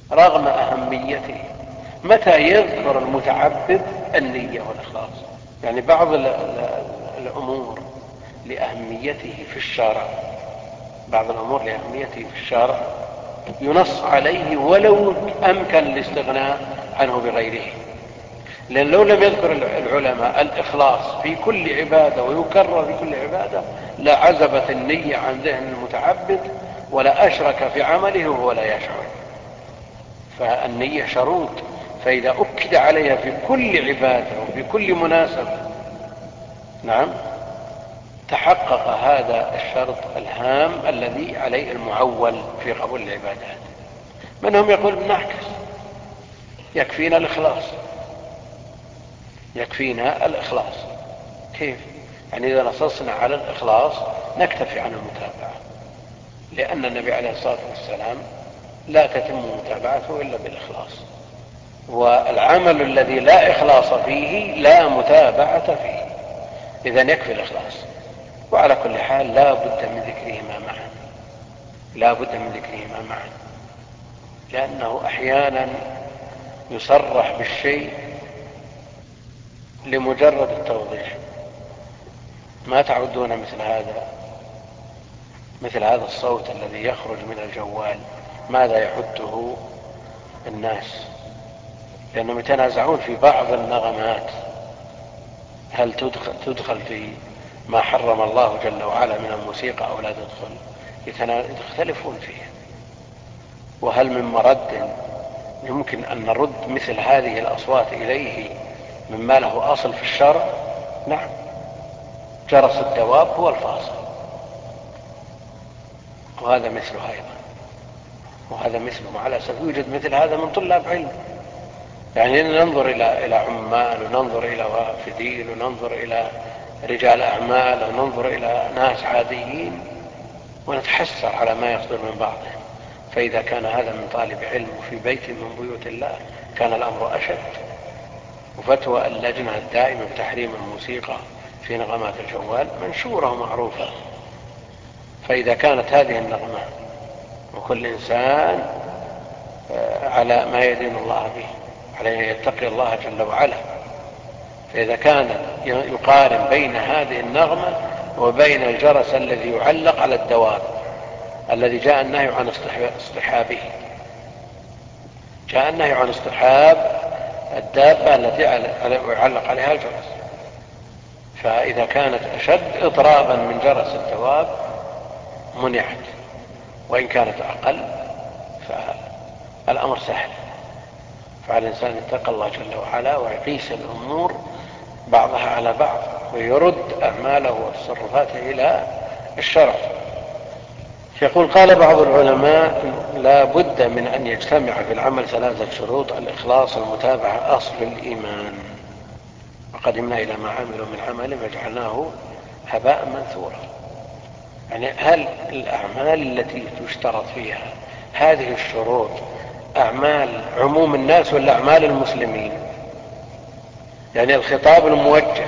رغم أهميته. متى يذكر المتعبد النية والإخلاص؟ يعني بعض الأمور لأهميته في الشرع، بعض الأمور لأهميته في الشرع ينص عليه ولو أمكن الاستغناء عنه بغيره. لأن لو لم يذكر العلماء الإخلاص في كل عبادة ويكرر في كل عبادة لعزبت النية عن ذهن المتعبد ولا أشرك في عمله وهو لا يشعر. فالنية شروط، فإذا أكد عليها في كل عبادة وفي كل مناسبة نعم تحقق هذا الشرط الهام الذي عليه المعول في قبول العبادات. منهم يقول بنعكس، يكفينا الإخلاص، يكفينا الإخلاص. كيف؟ يعني إذا نصصنا على الإخلاص نكتفي عن المتابعة، لأن النبي عليه الصلاة والسلام لا تتم متابعته إلا بالإخلاص، والعمل الذي لا إخلاص فيه لا متابعة فيه، إذن يكفي الإخلاص. وعلى كل حال لا بد من ذكرهما معا، لا بد من ذكرهما معا، لأنه أحيانا يصرح بالشيء لمجرد التوضيح. ما تعدون مثل هذا الصوت الذي يخرج من الجوال ماذا يعده الناس؟ لأنهم يتنازعون في بعض النغمات هل تدخل في ما حرم الله جل وعلا من الموسيقى أو لا تدخل، يختلفون فيه. وهل من مرد يمكن أن نرد مثل هذه الأصوات إليه مما له أصل في الشرع؟ نعم، جرس الدواب هو الفاصل، وهذا مثله أيضا، وهذا مثله. مع الأسف يوجد مثل هذا من طلاب علم، يعني ننظر إلى عمال وننظر إلى وافدين وننظر إلى رجال أعمال وننظر إلى ناس عاديين ونتحسر على ما يصدر من بعضهم. فإذا كان هذا من طالب علم وفي بيت من بيوت الله كان الأمر أشد. وفتوى اللجنة الدائمة بتحريم الموسيقى في نغمات الجوال منشورة ومعروفة. فإذا كانت هذه النغمة وكل إنسان على ما يدين الله به عليه أن يتقي الله جل وعلا، فإذا كان يقارن بين هذه النغمة وبين الجرس الذي يعلق على الدواب الذي جاء النهي عن اصطحابه، جاء النهي عن اصطحاب الدابة التي يعلق عليها الجرس، فإذا كانت أشد إضرابا من جرس الدواب منعت، وإن كانت أقل فالأمر سهل. فعلى الإنسان يتقى الله جل وعلا ويقيس الأمور بعضها على بعض ويرد أعماله وتصرفاته إلى الشرع. يقول قال بعض العلماء لا بد من أن يجتمع في العمل 3 شروط: الإخلاص، المتابعة، أصل الإيمان. وقدمنا إلى ما عملوا من عمل فجعلناه هباء منثورا. يعني هل الأعمال التي تشترط فيها هذه الشروط أعمال عموم الناس ولا أعمال المسلمين؟ يعني الخطاب الموجه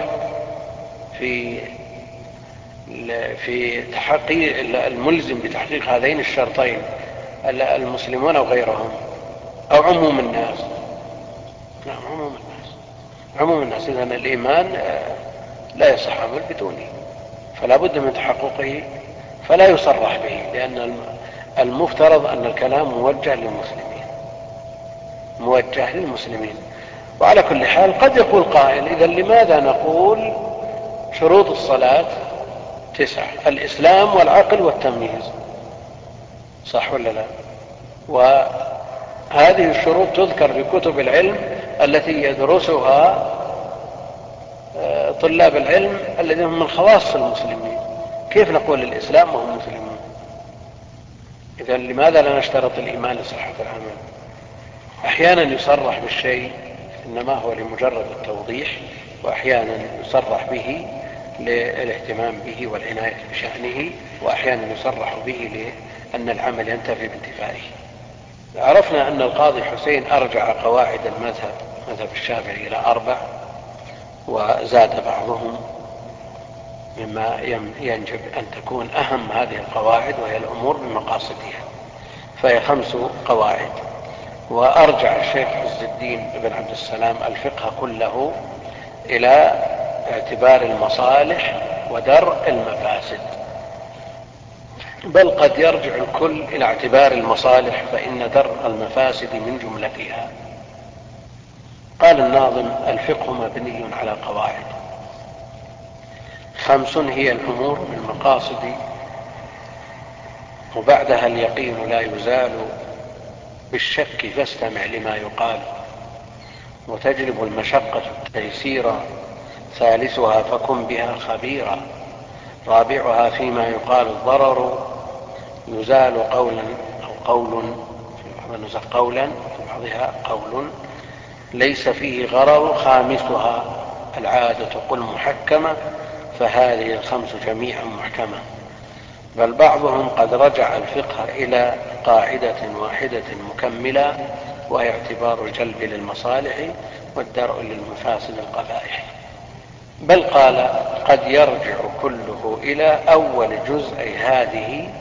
في تحقيق الملزم بتحقيق هذين الشرطين المسلمون أو غيرهم أو عموم الناس؟ نعم، عموم الناس، عموم الناس. إذن الإيمان لا يصح عمل بدونه، فلا بد من تحققه، فلا يصرح به، لأن المفترض أن الكلام موجه للمسلمين، موجه للمسلمين. وعلى كل حال قد يقول قائل إذن لماذا نقول شروط الصلاة 9؟ الإسلام والعقل والتمييز، صح ولا لا؟ وهذه الشروط تذكر في كتب العلم التي يدرسها طلاب العلم الذين هم من خواص المسلمين. كيف نقول الإسلام وهم مسلمون؟ إذن لماذا لا نشترط الإيمان لصحة العمل؟ أحيانا يصرح بالشيء إنما هو لمجرد التوضيح، وأحيانا يصرح به للاهتمام به والعناية بشأنه، وأحيانا يصرح به لأن العمل ينتفي بانتفائه. عرفنا أن القاضي حسين أرجع قواعد مذهب الشافعي إلى 4، وزاد بعضهم مما ينجب أن تكون أهم هذه القواعد، وهي الأمور بمقاصدها، فهي 5 قواعد. وأرجع الشيخ عز الدين بن عبد السلام الفقه كله إلى اعتبار المصالح ودرء المفاسد، بل قد يرجع الكل إلى اعتبار المصالح، فإن درء المفاسد من جملتها. قال الناظم: الفقه مبني على قواعد 5 هي الأمور بالمقاصد، وبعدها اليقين لا يزال، بالشك فاستمع لما يقال، وتجلب المشقة التيسير، ثالثها فكن بها خبيرا، رابعها فيما يقال الضرر، يزال قولا أو قول، في بعض النسخ قولا، في بعضها قول ليس فيه غرر، خامسها العادة قل محكمة، فهذه ال5 جميعا محكمة. بل بعضهم قد رجع الفقه إلى قاعدة واحدة مكملة، وهي اعتبار الجلب للمصالح والدرء للمفاسد القبائح. بل قال: قد يرجع كله إلى أول جزء هذه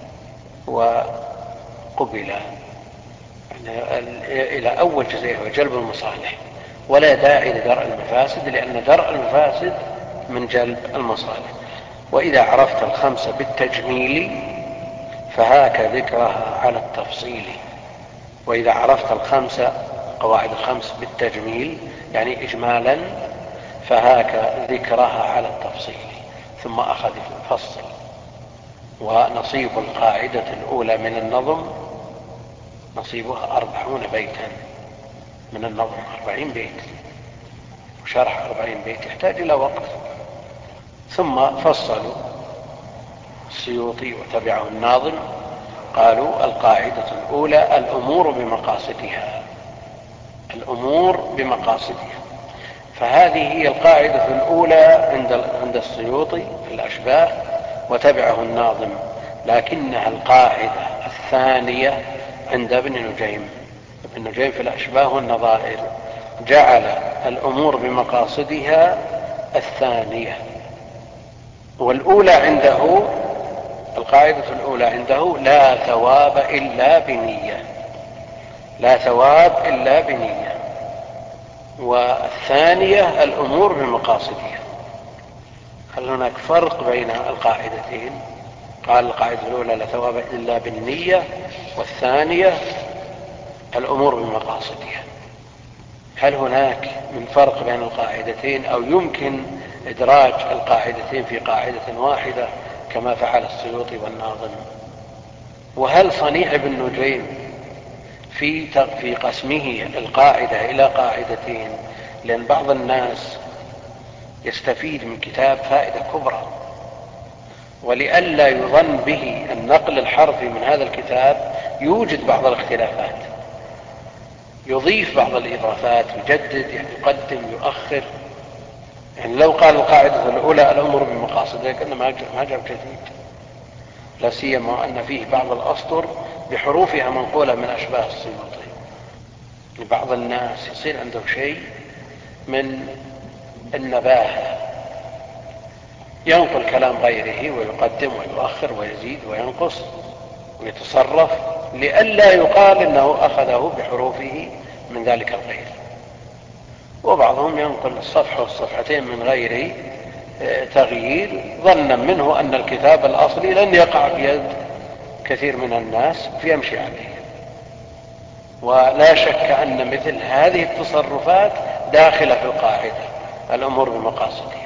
وقبل، يعني إلى أول جزء هو جلب المصالح، ولا داعي لدرء المفاسد، لأن درء المفاسد من جلب المصالح. وإذا عرفت ال5 بالتجميل فهاك ذكرها على التفصيل. وإذا عرفت ال5 قواعد ال5 بالتجميل يعني إجمالا، فهاك ذكرها على التفصيل. ثم أخذ الفصل. ونصيب القاعدة الأولى من النظم نصيبها 40 بيتا من النظم، 40 بيت، وشرح 40 بيت يحتاج إلى وقت. ثم فصلوا السيوطي وتبعه الناظم، قالوا: القاعدة الأولى الأمور بمقاصدها، الأمور بمقاصدها. فهذه هي القاعدة الأولى عند السيوطي في الأشباه وتبعه الناظم، لكنها القاعدة الثانية عند ابن نجيم. ابن نجيم في الأشباه والنظائر جعل الأمور بمقاصدها الثانية، والأولى عنده، القاعدة الأولى عنده: لا ثواب إلا بنية، لا ثواب إلا بنية. والثانية الأمور بمقاصدها. هل هناك فرق بين القاعدتين؟ قال: القاعدة الأولى لا ثواب إلا بالنية، والثانية الأمور بمقاصدها. هل هناك من فرق بين القاعدتين، أو يمكن إدراج القاعدتين في قاعدة واحدة كما فعل السيوطي والناظم؟ وهل صنيع ابن نجيم في قسمه القاعدة إلى قاعدتين؟ لأن بعض الناس يستفيد من كتاب فائدة كبرى، ولئلا يظن به النقل الحرفي من هذا الكتاب يوجد بعض الاختلافات، يضيف بعض الإضافات، يجدد، يقدم، يؤخر. يعني لو قال القاعدة الأولى الأمر بمقاصدها كأنه ما جاب جديد، لا سيما أن فيه بعض الأسطر بحروفها منقولة من أشباه السيوطي. لبعض الناس يصير عنده شيء من النباهة، ينقل كلام غيره ويقدم ويؤخر ويزيد وينقص ويتصرف، لئلا يقال إنه أخذه بحروفه من ذلك الغير. وبعضهم ينقل الصفحة والصفحتين من غير تغيير، ظنا منه أن الكتاب الأصلي لن يقع بيد كثير من الناس فيمشي عليه. ولا شك أن مثل هذه التصرفات داخلة في القاعدة الأمور بمقاصدها.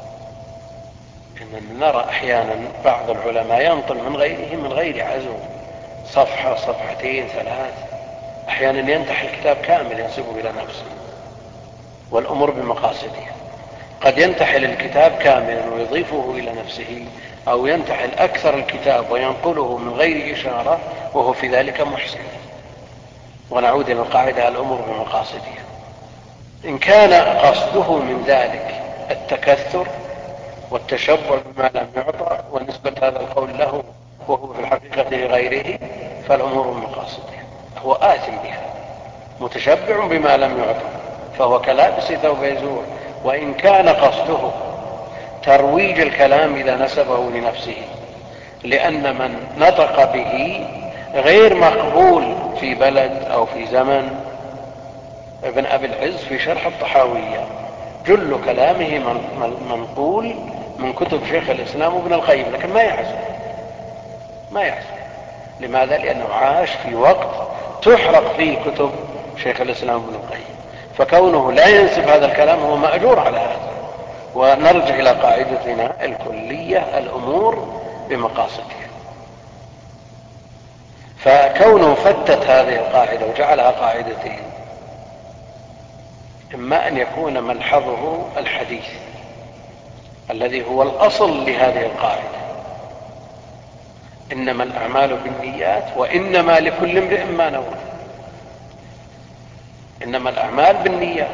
إننا نرى أحيانا بعض العلماء ينقل من غيره من غير عزو، صفحة، صفحتين، 3، أحيانا ينتحي الكتاب كامل ينسبه إلى نفسه. والأمور بمقاصدها قد ينتحل الكتاب كاملا ويضيفه إلى نفسه، أو ينتحل أكثر الكتاب وينقله من غير إشارة وهو في ذلك محسن. ونعود إلى القاعدة الأمور بمقاصدها. إن كان قصده من ذلك التكثر والتشبع بما لم يعطى ونسبة هذا القول له وهو في الحقيقة لغيره، فالأمور بمقاصدها، هو آثم بها، متشبع بما لم يعطى، فهو كلابس ثوب يزور. وإن كان قصده ترويج الكلام إذا نسبه لنفسه، لأن من نطق به غير مقبول في بلد أو في زمن. ابن أبي العز في شرح الطحاوية جل كلامه منقول من كتب شيخ الإسلام وابن القيم، لكن ما يحسن. لماذا؟ لأنه عاش في وقت تحرق فيه كتب شيخ الإسلام وابن القيم، فكونه لا ينسب هذا الكلام هو مأجور على هذا. ونرجع إلى قاعدتنا الكلية: الأمور بمقاصدها. فكونه فتت هذه القاعدة وجعلها قاعدتين، إما أن يكون ملحظه الحديث الذي هو الأصل لهذه القاعدة: إنما الأعمال بالنيات وإنما لكل امرئ ما نوى. إنما الأعمال بالنيات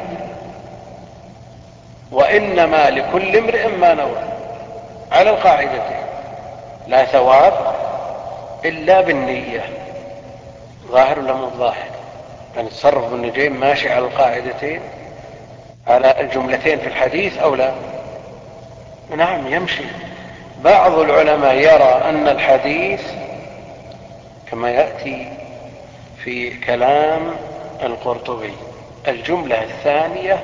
وإنما لكل امرئ ما نوى، على القاعدتين. لا ثواب إلا بالنية. ظاهر ولا مو ظاهر؟ يعني تصرف ابن نجيم ماشي على القاعدتين، على الجملتين في الحديث أو لا؟ نعم يمشي. بعض العلماء يرى أن الحديث كما يأتي في كلام القرطبي: الجملة الثانية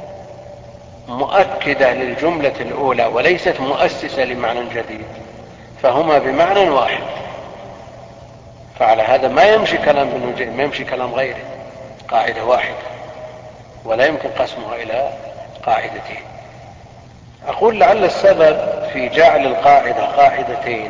مؤكدة للجملة الأولى وليست مؤسسة لمعنى جديد، فهما بمعنى واحد. فعلى هذا ما يمشي كلام ابن نجيم، ما يمشي كلام غيره، قاعدة واحدة ولا يمكن قسمها إلى قاعدتين. أقول لعل السبب في جعل القاعدة قاعدتين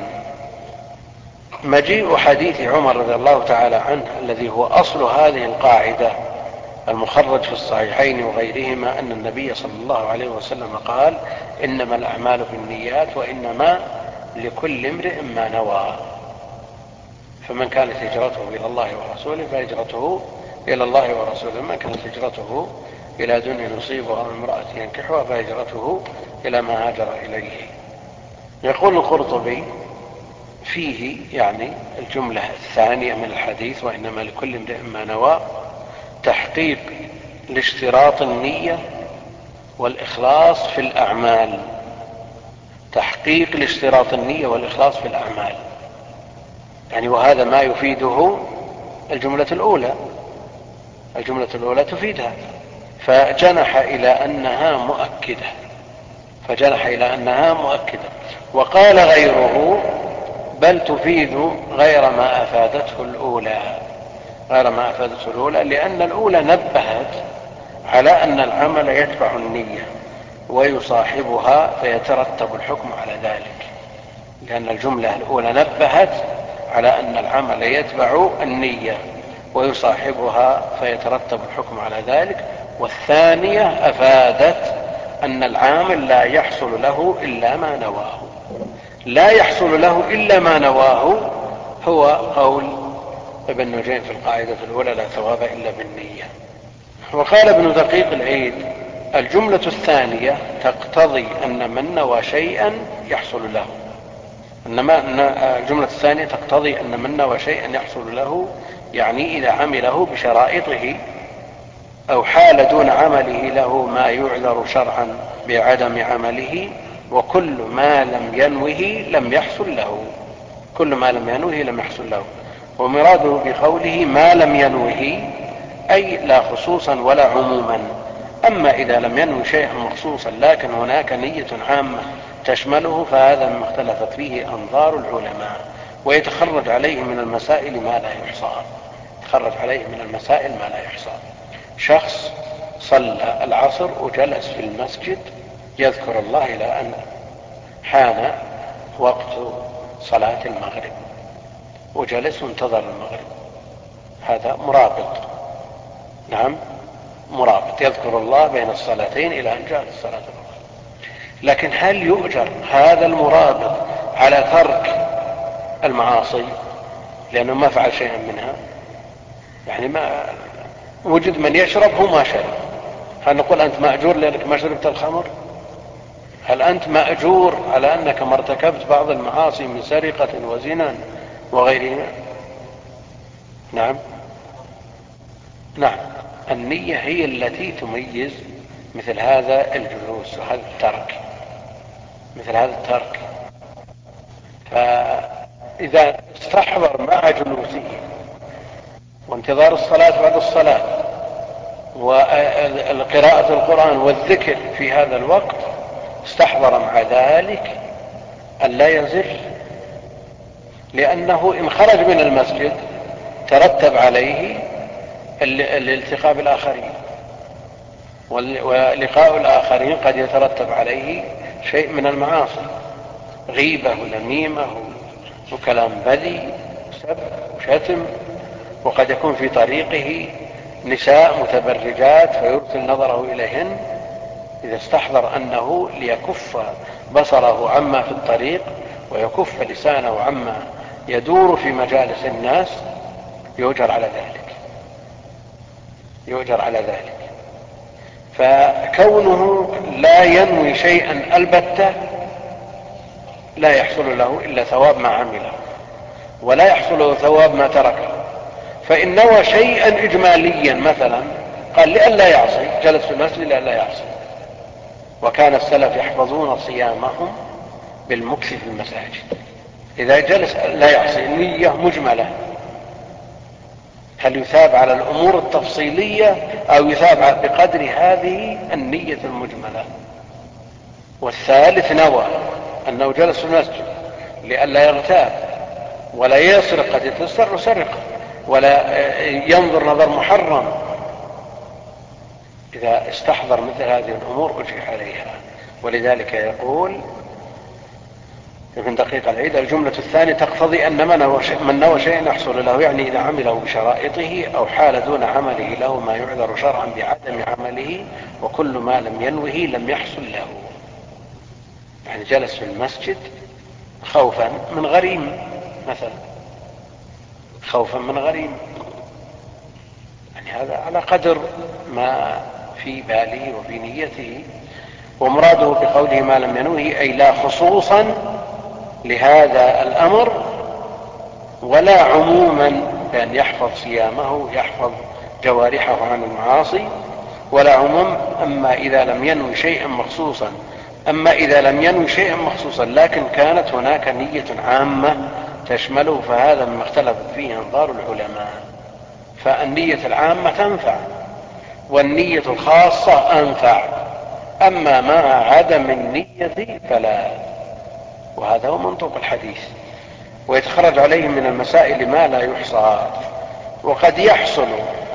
مجيء حديث عمر رضي الله تعالى عنه الذي هو أصل هذه القاعدة، المخرج في الصحيحين وغيرهما، أن النبي صلى الله عليه وسلم قال: إنما الأعمال بالنيات وإنما لكل امرئ ما نوى. فمن كانت هجرته إلى الله ورسوله فهجرته إلى الله ورسوله، من كانت هجرته إلى دنيا نصيبها أو امرأة ينكحها فهجرته إلى ما هاجر إليه. يقول القرطبي فيه يعني الجملة الثانية من الحديث: وإنما لكل امرئ ما نوى، تحقيق لاشتراط النية والإخلاص في الأعمال. تحقيق لاشتراط النية والإخلاص في الأعمال، يعني وهذا ما يفيده الجملة الأولى. الجملة الأولى تفيد هذا، فجنح إلى أنها مؤكدة. وقال غيره: بل تفيد غير ما أفادته الأولى، لأن الأولى نبهت على أن العمل يتبع النية ويصاحبها فيترتب الحكم على ذلك. لأن الجملة الأولى نبهت على أن العمل يتبع النية ويصاحبها فيترتب الحكم على ذلك. والثانية أفادت أن العامل لا يحصل له إلا ما نواه. لا يحصل له إلا ما نواه هو قول ابن نجيم في القاعدة الأولى: لا ثواب إلا بالنية. وقال ابن دقيق العيد: الجملة الثانية تقتضي أن من نوى شيئا يحصل له. الجملة الثانية تقتضي أن من نوى شيئا يحصل له، يعني إذا عمله بشرائطه أو حال دون عمله له ما يعذر شرعا بعدم عمله، وكل ما لم ينوه لم يحصل له. ومراده بقوله ما لم ينوه أي لا خصوصا ولا عموما. أما إذا لم ينوي شيئا مخصوصا لكن هناك نية عامة تشمله، فهذا مما اختلفت فيه أنظار العلماء، ويتخرج عليه من المسائل ما لا يحصى. شخص صلى العصر وجلس في المسجد يذكر الله إلى أن حان وقت صلاة المغرب، وجلس وانتظر المغرب، هذا مرابط. نعم مرابط، يذكر الله بين الصلاتين إلى أن جاءت الصلاة الأخرى. لكن هل يؤجر هذا المرابط على ترك المعاصي لأنه ما فعل شيئا منها؟ يعني ما وجد من يشرب هو ما شرب، هل نقول أنت مأجور لأنك ما شربت الخمر؟ هل أنت مأجور على أنك ما ارتكبت بعض المعاصي من سرقة وزنا وغيرهما؟ نعم. النية هي التي تميز مثل هذا الجلوس وهذا الترك، فإذا استحضر مع جلوسه وانتظار الصلاة بعد الصلاة وقراءة القرآن والذكر في هذا الوقت، استحضر مع ذلك أن لا يزل، لأنه إن خرج من المسجد ترتب عليه الالتقاء بالآخرين، ولقاء الآخرين قد يترتب عليه شيء من المعاصي، غيبة ونميمة وكلام بذيء وسب وشتم، وقد يكون في طريقه نساء متبرجات فيرسل نظره إليهن. إذا استحضر أنه ليكف بصره عما في الطريق ويكف لسانه عما يدور في مجالس الناس، يؤجر على ذلك. فكونه لا ينوي شيئا البتة لا يحصل له إلا ثواب ما عمله، ولا يحصل له ثواب ما تركه. فإن نوى شيئا إجماليا مثلا، قال لئلا يعصي، جلس في المسجد لئلا يعصي. وكان السلف يحفظون صيامهم بالمكث في المساجد. إذا جلس لا يعصي، نية مجملة، هل يثاب على الأمور التفصيلية أو يثاب بقدر هذه النية المجملة؟ والثالث نوى أنه جلس في المسجد لئلا يغتاب ولا يسرق، قد يسرق ولا ينظر نظر محرم. إذا استحضر مثل هذه الأمور أجري عليها. ولذلك يقول ابن دقيق العيد: الجملة الثانية تقتضي أن من نوى شيئا يحصل له، يعني إذا عمله بشرائطه أو حال دون عمله له ما يعذر شرعا بعدم عمله، وكل ما لم ينوه لم يحصل له. يعني جلس في المسجد خوفا من غريم مثلا، خوفا من غريم، يعني هذا على قدر ما في باله وفي نيته. ومراده بقوله ما لم ينوه أي لا خصوصا لهذا الأمر ولا عموما، بأن يحفظ صيامه يحفظ جوارحه عن المعاصي، ولا عموم. أما إذا لم ينوي شيئا مخصوصا لكن كانت هناك نية عامة تشمله، فهذا مما اختلفت فيه أنظار العلماء. فالنية العامة تنفع والنية الخاصة أنفع، أما مع عدم النية فلا. وهذا هو منطق الحديث. ويتخرج عليه من المسائل ما لا يحصى. وقد يحصل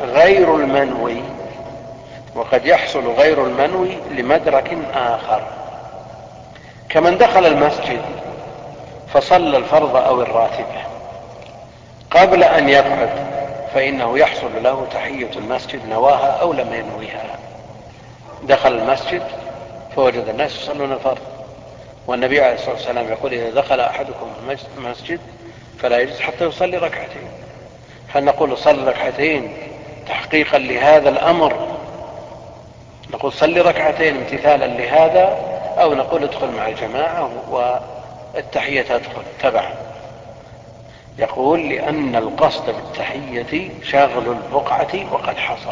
غير المنوي لمدرك آخر، كمن دخل المسجد فصلى الفرض أو الراتبة قبل أن يقعد، فإنه يحصل له تحية المسجد نواها أو لم ينويها. دخل المسجد فوجد الناس يصلون الفرض، والنبي عليه الصلاة والسلام يقول: إذا دخل أحدكم المسجد فلا يجلس حتى يصلي ركعتين. هل نقول صلي ركعتين تحقيقا لهذا الأمر، نقول صلي ركعتين امتثالا لهذا، أو نقول ادخل مع الجماعة والتحية تدخل تبعا؟ يقول: لأن القصد بالتحية شغل البقعة وقد حصل.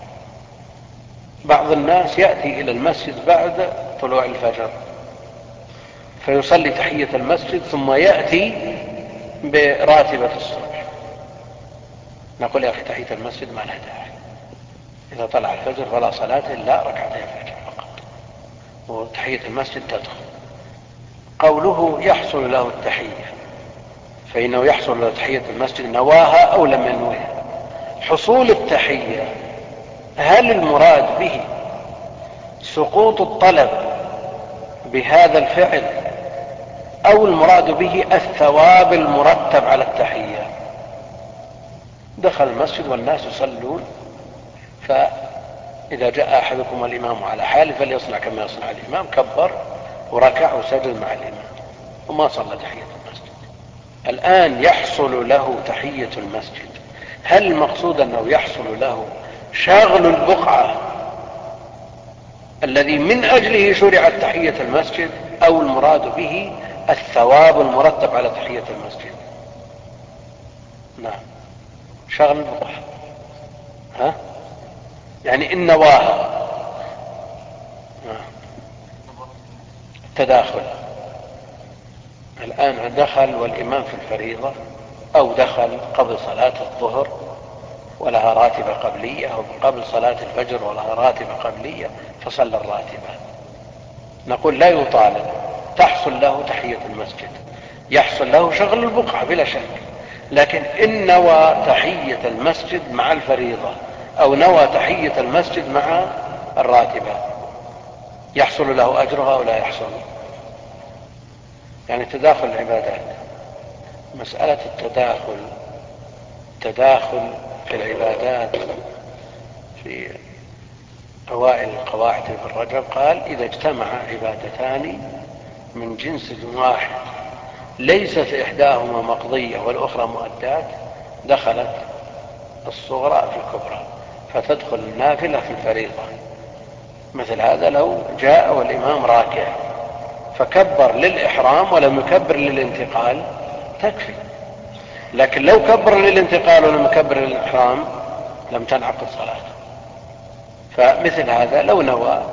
بعض الناس يأتي إلى المسجد بعد طلوع الفجر فيصلي تحية المسجد ثم يأتي براتبة الصبح. نقول: يا أخي تحية المسجد ما لها داعي، إذا طلع الفجر فلا صلاة إلا ركعتي الفجر فقط، وتحية المسجد تدخل. قوله يحصل له التحية، فإنه يحصل له تحية المسجد نواها أو لم ينوها. حصول التحية هل المراد به سقوط الطلب بهذا الفعل، أو المراد به الثواب المرتب على التحية؟ دخل المسجد والناس يصلون، فإذا جاء أحدكم والإمام على حاله فليصنع كما يصنع الإمام، كبر وركع وسجد مع الإمام وما صلى تحية المسجد. الآن يحصل له تحية المسجد، هل المقصود أنه يحصل له شغل البقعة الذي من أجله شرعت تحية المسجد، أو المراد به الثواب المرتب على تحية المسجد؟ نعم، شغل البقعة، يعني إن نواها تداخل. الآن دخل والإمام في الفريضة، أو دخل قبل صلاة الظهر ولها راتبة قبلية، أو قبل صلاة الفجر ولها راتبة قبلية فصلى الراتبة، نقول لا يطالب، تحصل له تحية المسجد، يحصل له شغل البقعة بلا شك، لكن إن نوى تحية المسجد مع الفريضة أو نوى تحية المسجد مع الراتبة يحصل له أجرها أو لا يحصل؟ يعني تداخل العبادات، مسألة التداخل في العبادات في أوائل القواعد ابن رجب قال: إذا اجتمع عبادتان من جنس واحد ليست إحداهما مقضية والأخرى مؤدات دخلت الصغرى في الكبرى، فتدخل النافلة في الفريضة. مثل هذا لو جاء والإمام راكع فكبر للإحرام ولم يكبر للانتقال تكفي، لكن لو كبر للانتقال ولم يكبر للإحرام لم تنعقد صلاته. فمثل هذا لو نوى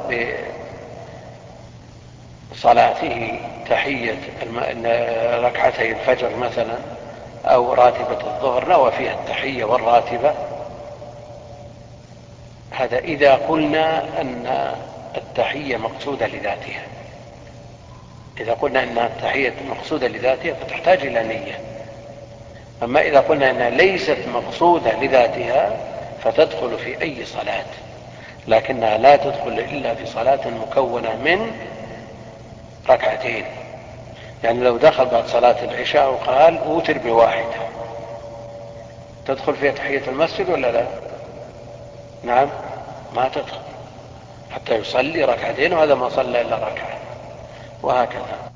بصلاته تحية ركعتي الفجر مثلا أو راتبة الظهر، نوى فيها التحية والراتبة، هذا إذا قلنا أن التحية مقصودة لذاتها. إذا قلنا أن التحية مقصودة لذاتها فتحتاج إلى نية. أما إذا قلنا أنها ليست مقصودة لذاتها فتدخل في أي صلاة، لكنها لا تدخل إلا في صلاة مكونة من ركعتين. يعني لو دخل بعد صلاة العشاء وقال أوتر بواحدة، تدخل فيها تحية المسجد ولا لا؟ نعم، ما تدخل حتى يصلي ركعتين، وهذا ما صلى إلا ركعة، وهكذا.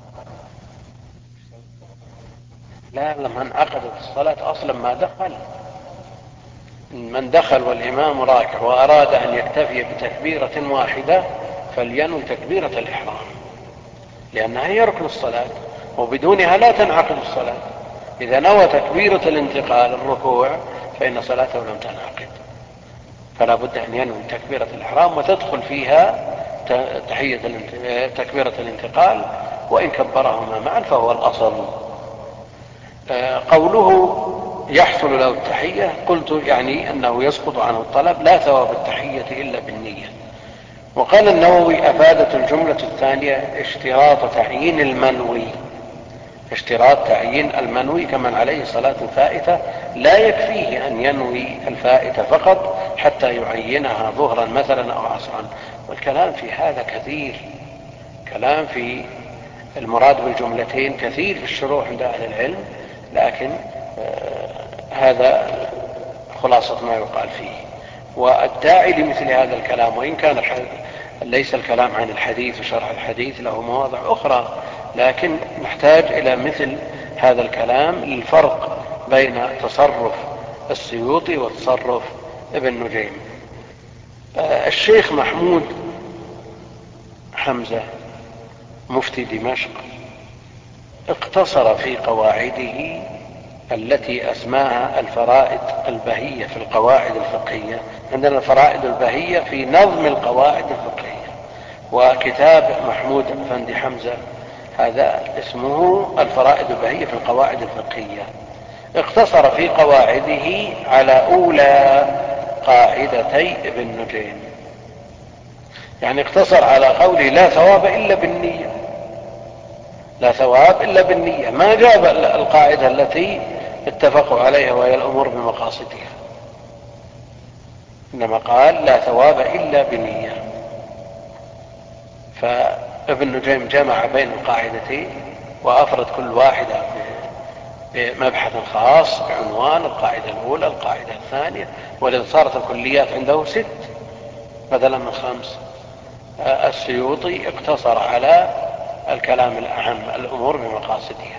لا، لما انعقدت الصلاة أصلا ما دخل. من دخل والإمام راكع وأراد أن يكتفي بتكبيرة واحدة فلينوي تكبيرة الإحرام، لأنها هي ركن الصلاة وبدونها لا تنعقد الصلاة. إذا نوى تكبيرة الانتقال الركوع فإن صلاته لم تنعقد، فلا بد أن ينوي تكبيرة الإحرام وتدخل فيها تكبيرة الانتقال، وإن كبرهما معا فهو الأصل. قوله يحصل له التحية، قلت يعني أنه يسقط عنه الطلب، لا ثواب التحية إلا بالنية. وقال النووي: أفادت الجملة الثانية اشتراط تعيين المنوي، اشتراط تعيين المنوي كمن عليه صلاة فائتة لا يكفيه أن ينوي الفائتة فقط حتى يعينها ظهرا مثلا أو عصرا. والكلام في هذا كثير، كلام في المراد بالجملتين كثير في الشروح عند أهل العلم، لكن هذا خلاصة ما يقال فيه. والداعي لمثل هذا الكلام، وإن كان ليس الكلام عن الحديث وشرح الحديث، له مواضع أخرى، لكن نحتاج إلى مثل هذا الكلام للفرق بين تصرف السيوطي وتصرف ابن نجيم. الشيخ محمود حمزة مفتي دمشق اقتصر في قواعده التي أسماها الفرائد البهية في القواعد الفقهية. عندنا الفرائد البهية في نظم القواعد الفقهية، وكتاب محمود أفندي حمزة هذا اسمه الفرائد البهية في القواعد الفقهية. اقتصر في قواعده على أولى قاعدتي ابن نجيم، يعني اقتصر على قوله لا ثواب إلا بالنية، لا ثواب إلا بالنية، ما جاب القاعدة التي اتفقوا عليها وهي الأمور بمقاصدها، إنما قال لا ثواب إلا بنية. فابن نجيم جمع بين القاعدتين وأفرد كل واحدة بمبحث خاص بعنوان القاعدة الأولى القاعدة الثانية، ولذا صارت الكليات عنده 6 بدلا من 5. السيوطي اقتصر على الكلام الأهم الأمور بمقاصدها،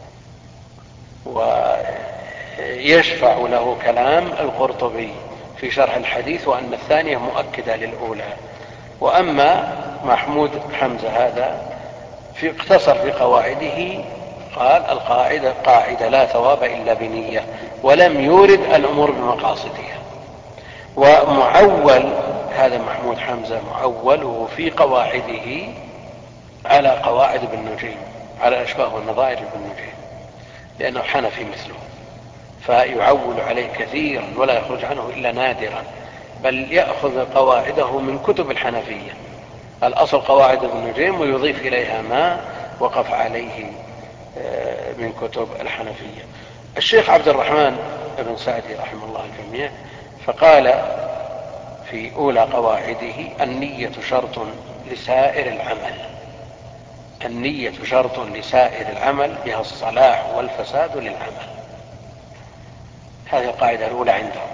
ويشفع له كلام القرطبي في شرح الحديث وأن الثانية مؤكدة للأولى. وأما محمود حمزة هذا اقتصر في قواعده، قال القاعدة قاعدة لا ثواب إلا بنية، ولم يورد الأمور بمقاصدها. ومعول هذا محمود حمزة معوله في قواعده على قواعد ابن نجيم، على الأشباه والنظائر ابن نجيم، لأنه حنفي مثله، فيعول عليه كثيرا ولا يخرج عنه إلا نادرا، بل يأخذ قواعده من كتب الحنفية، الأصل قواعد ابن نجيم ويضيف إليها ما وقف عليه من كتب الحنفية. الشيخ عبد الرحمن بن سعدي رحمه الله الجميع فقال في أولى قواعده: النية شرط لسائر العمل. النية شرط لسائر العمل، بها الصلاح والفساد للعمل. هذه القاعدة الأولى عندهم: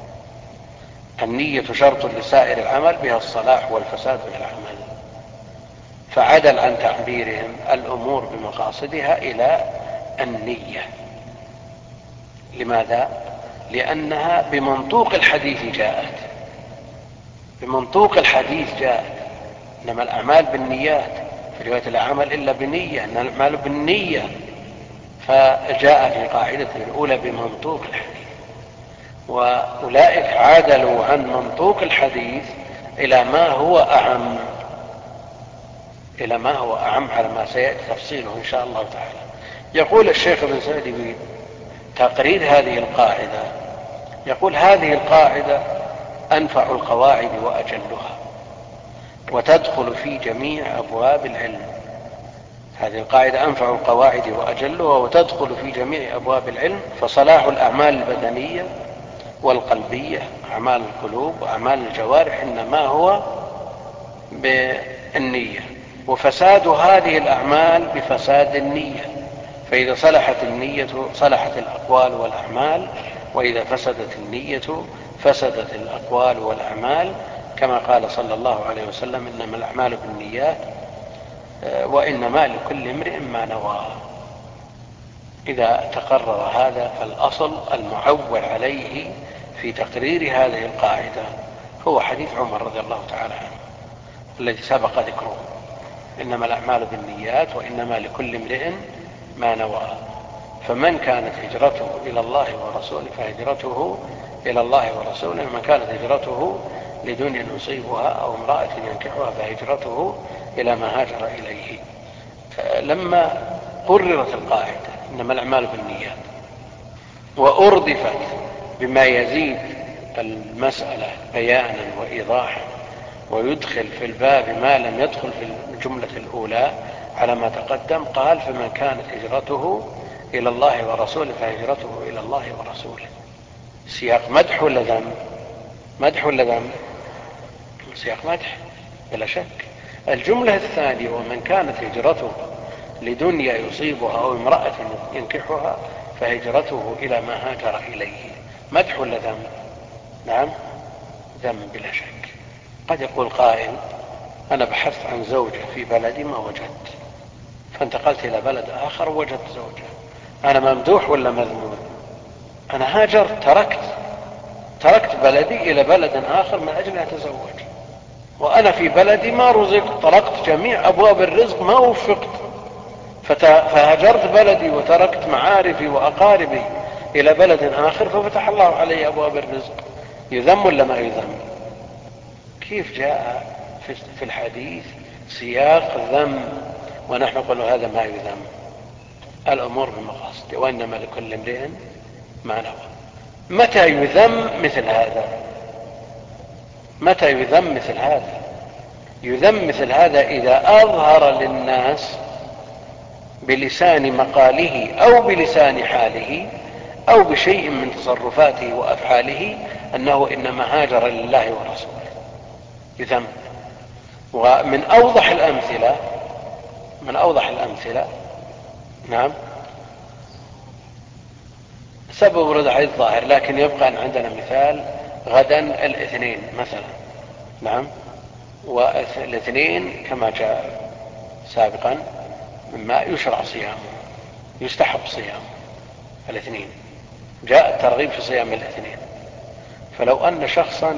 النية شرط لسائر العمل، بها الصلاح والفساد للعمل. فعدل عن تعبيرهم الأمور بمقاصدها إلى النية. لماذا؟ لأنها بمنطوق الحديث جاءت، بمنطوق الحديث جاءت. إنما الأعمال بالنيات، في رواية لا عمل إلا بنية، إن الأعمال بالنية. فجاء في قاعدته الأولى بمنطوق الحديث، وأولئك عادلوا عن منطوق الحديث إلى ما هو أعم، إلى ما هو أعم على ما سيأتي تفصيله إن شاء الله تعالى. يقول الشيخ ابن سعدي بتقرير هذه القاعدة، يقول: هذه القاعدة أنفع القواعد وأجلها، وتدخل في جميع أبواب العلم. هذه القاعدة أنفع القواعد وأجلها وتدخل في جميع أبواب العلم. فصلاح الأعمال البدنية والقلبية، أعمال القلوب وأعمال الجوارح، إنما هو بالنية، وفساد هذه الأعمال بفساد النية. فإذا صلحت النية صلحت الأقوال والأعمال، وإذا فسدت النية فسدت الأقوال والأعمال، كما قال صلى الله عليه وسلم: إنما الأعمال بالنيات وإنما لكل امرئ ما نوى. إذا تقرر هذا فالأصل المعول عليه في تقرير هذه القاعدة هو حديث عمر رضي الله تعالى عنه الذي سبق ذكره: إنما الأعمال بالنيات وإنما لكل امرئ ما نوى. فمن كانت هجرته إلى الله ورسوله فهجرته إلى الله ورسوله، ومن كانت هجرته لدنيا يصيبها أو امرأة ينكحها فهجرته إلى ما هاجر إليه. لما قررت القاعدة إنما الأعمال بالنيات وأردفت بما يزيد المسألة بيانا وإيضاحا ويدخل في الباب ما لم يدخل في الجملة الأولى على ما تقدم، قال: فمن كانت هجرته إلى الله ورسوله فهجرته إلى الله ورسوله. سياق مدح ولا ذم؟ مدح ولا ذم؟ سياق مدح بلا شك. الجملة الثانية: ومن كانت هجرته لدنيا يصيبها أو امرأة ينكحها فهجرته إلى ما هاجر إليه. مدح ولا ذم؟ نعم ذم بلا شك. قد يقول قائل: أنا بحثت عن زوجة في بلدي ما وجدت، فانتقلت إلى بلد آخر ووجدت زوجة، أنا ممدوح ولا مذموم؟ أنا هاجرت، تركت بلدي إلى بلد آخر من أجل أن أتزوج، وأنا في بلدي ما رزقت، طرقت جميع أبواب الرزق ما وفقت، فهاجرت بلدي وتركت معارفي وأقاربي إلى بلد آخر ففتح الله علي أبواب الرزق. يذم ولا ما يذم؟ كيف جاء في الحديث سياق ذم ونحن نقول هذا ما يذم؟ الأمور بمقاصد، وإنما لكل امرئ ما نوى. متى يذم مثل هذا؟ متى يذم مثل هذا؟ يذم مثل هذا إذا أظهر للناس بلسان مقاله أو بلسان حاله أو بشيء من تصرفاته وأفعاله أنه إنما هاجر لله ورسوله، يذم. ومن أوضح الأمثلة نعم سبب ورد عليه الظاهر، لكن يبقى أن عندنا مثال: غدا الاثنين مثلا، نعم، والاثنين كما جاء سابقا مما يشرع صيامه، يستحب صيامه الاثنين، جاء الترغيب في صيام الاثنين. فلو أن شخصا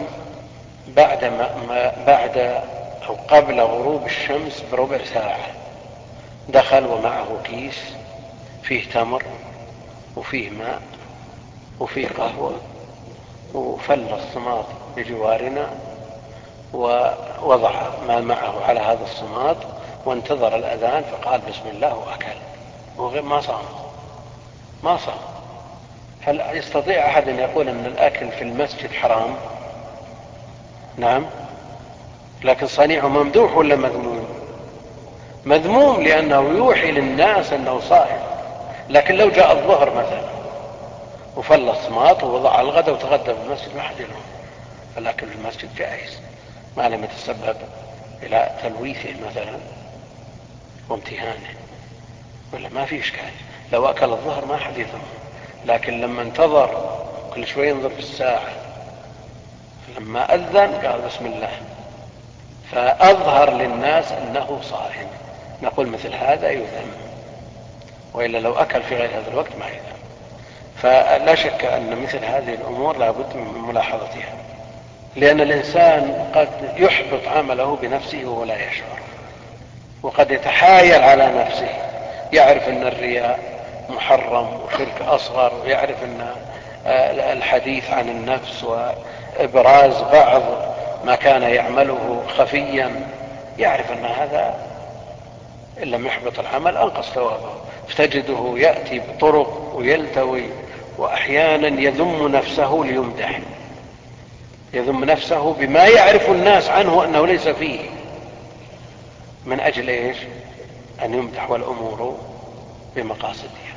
بعد أو قبل غروب الشمس بربع ساعة دخل ومعه كيس فيه تمر وفيه ماء وفيه قهوة وفل الصماط بجوارنا ووضع ما معه على هذا الصماط وانتظر الأذان فقال بسم الله وأكل، وغير ما صام. هل يستطيع أحد أن يقول أن الأكل في المسجد حرام؟ نعم، لكن صنيعه ممدوح ولا مذموم؟ مذموم، لأنه يوحي للناس أنه صائم. لكن لو جاء الظهر مثلا وفلص ماط ووضع الغداء وتغدى في المسجد ما حد يلوم، فالأكل في المسجد جائز ما لم يتسبب إلى تلويثه مثلا وامتهانه، ولا ما في إشكال. لو أكل الظهر ما حد يذمه، لكن لما انتظر كل شوي ينظر في الساعة، لما أذن قال بسم الله فأظهر للناس أنه صائم، نقول مثل هذا يذم، وإلا لو أكل في غير هذا الوقت ما يذم. فلا شك أن مثل هذه الأمور لا بد من ملاحظتها، لأن الإنسان قد يحبط عمله بنفسه وهو لا يشعر، وقد يتحايل على نفسه، يعرف أن الرياء محرم وشرك أصغر، ويعرف أن الحديث عن النفس وإبراز بعض ما كان يعمله خفيا، يعرف أن هذا إن لم يحبط العمل أنقص ثوابه، فتجده يأتي بطرق ويلتوي، وأحيانا يذم نفسه ليمدح، يذم نفسه بما يعرف الناس عنه أنه ليس فيه، من أجل إيش؟ أن يمدح، والأمور بمقاصدها.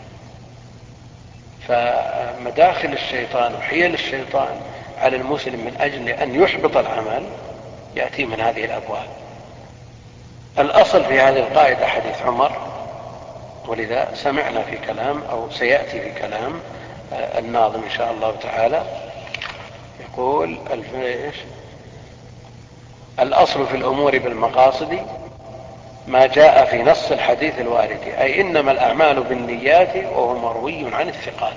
فمداخل الشيطان وحيل الشيطان على المسلم من أجل أن يحبط العمل يأتي من هذه الأبواب. الأصل في هذه القاعدة حديث عمر، ولذا سمعنا في كلام أو سيأتي في كلام الناظم إن شاء الله تعالى، يقول الأصل في الأمور بالمقاصد ما جاء في نص الحديث الوارد، أي إنما الأعمال بالنيات وهو مروي عن الثقات.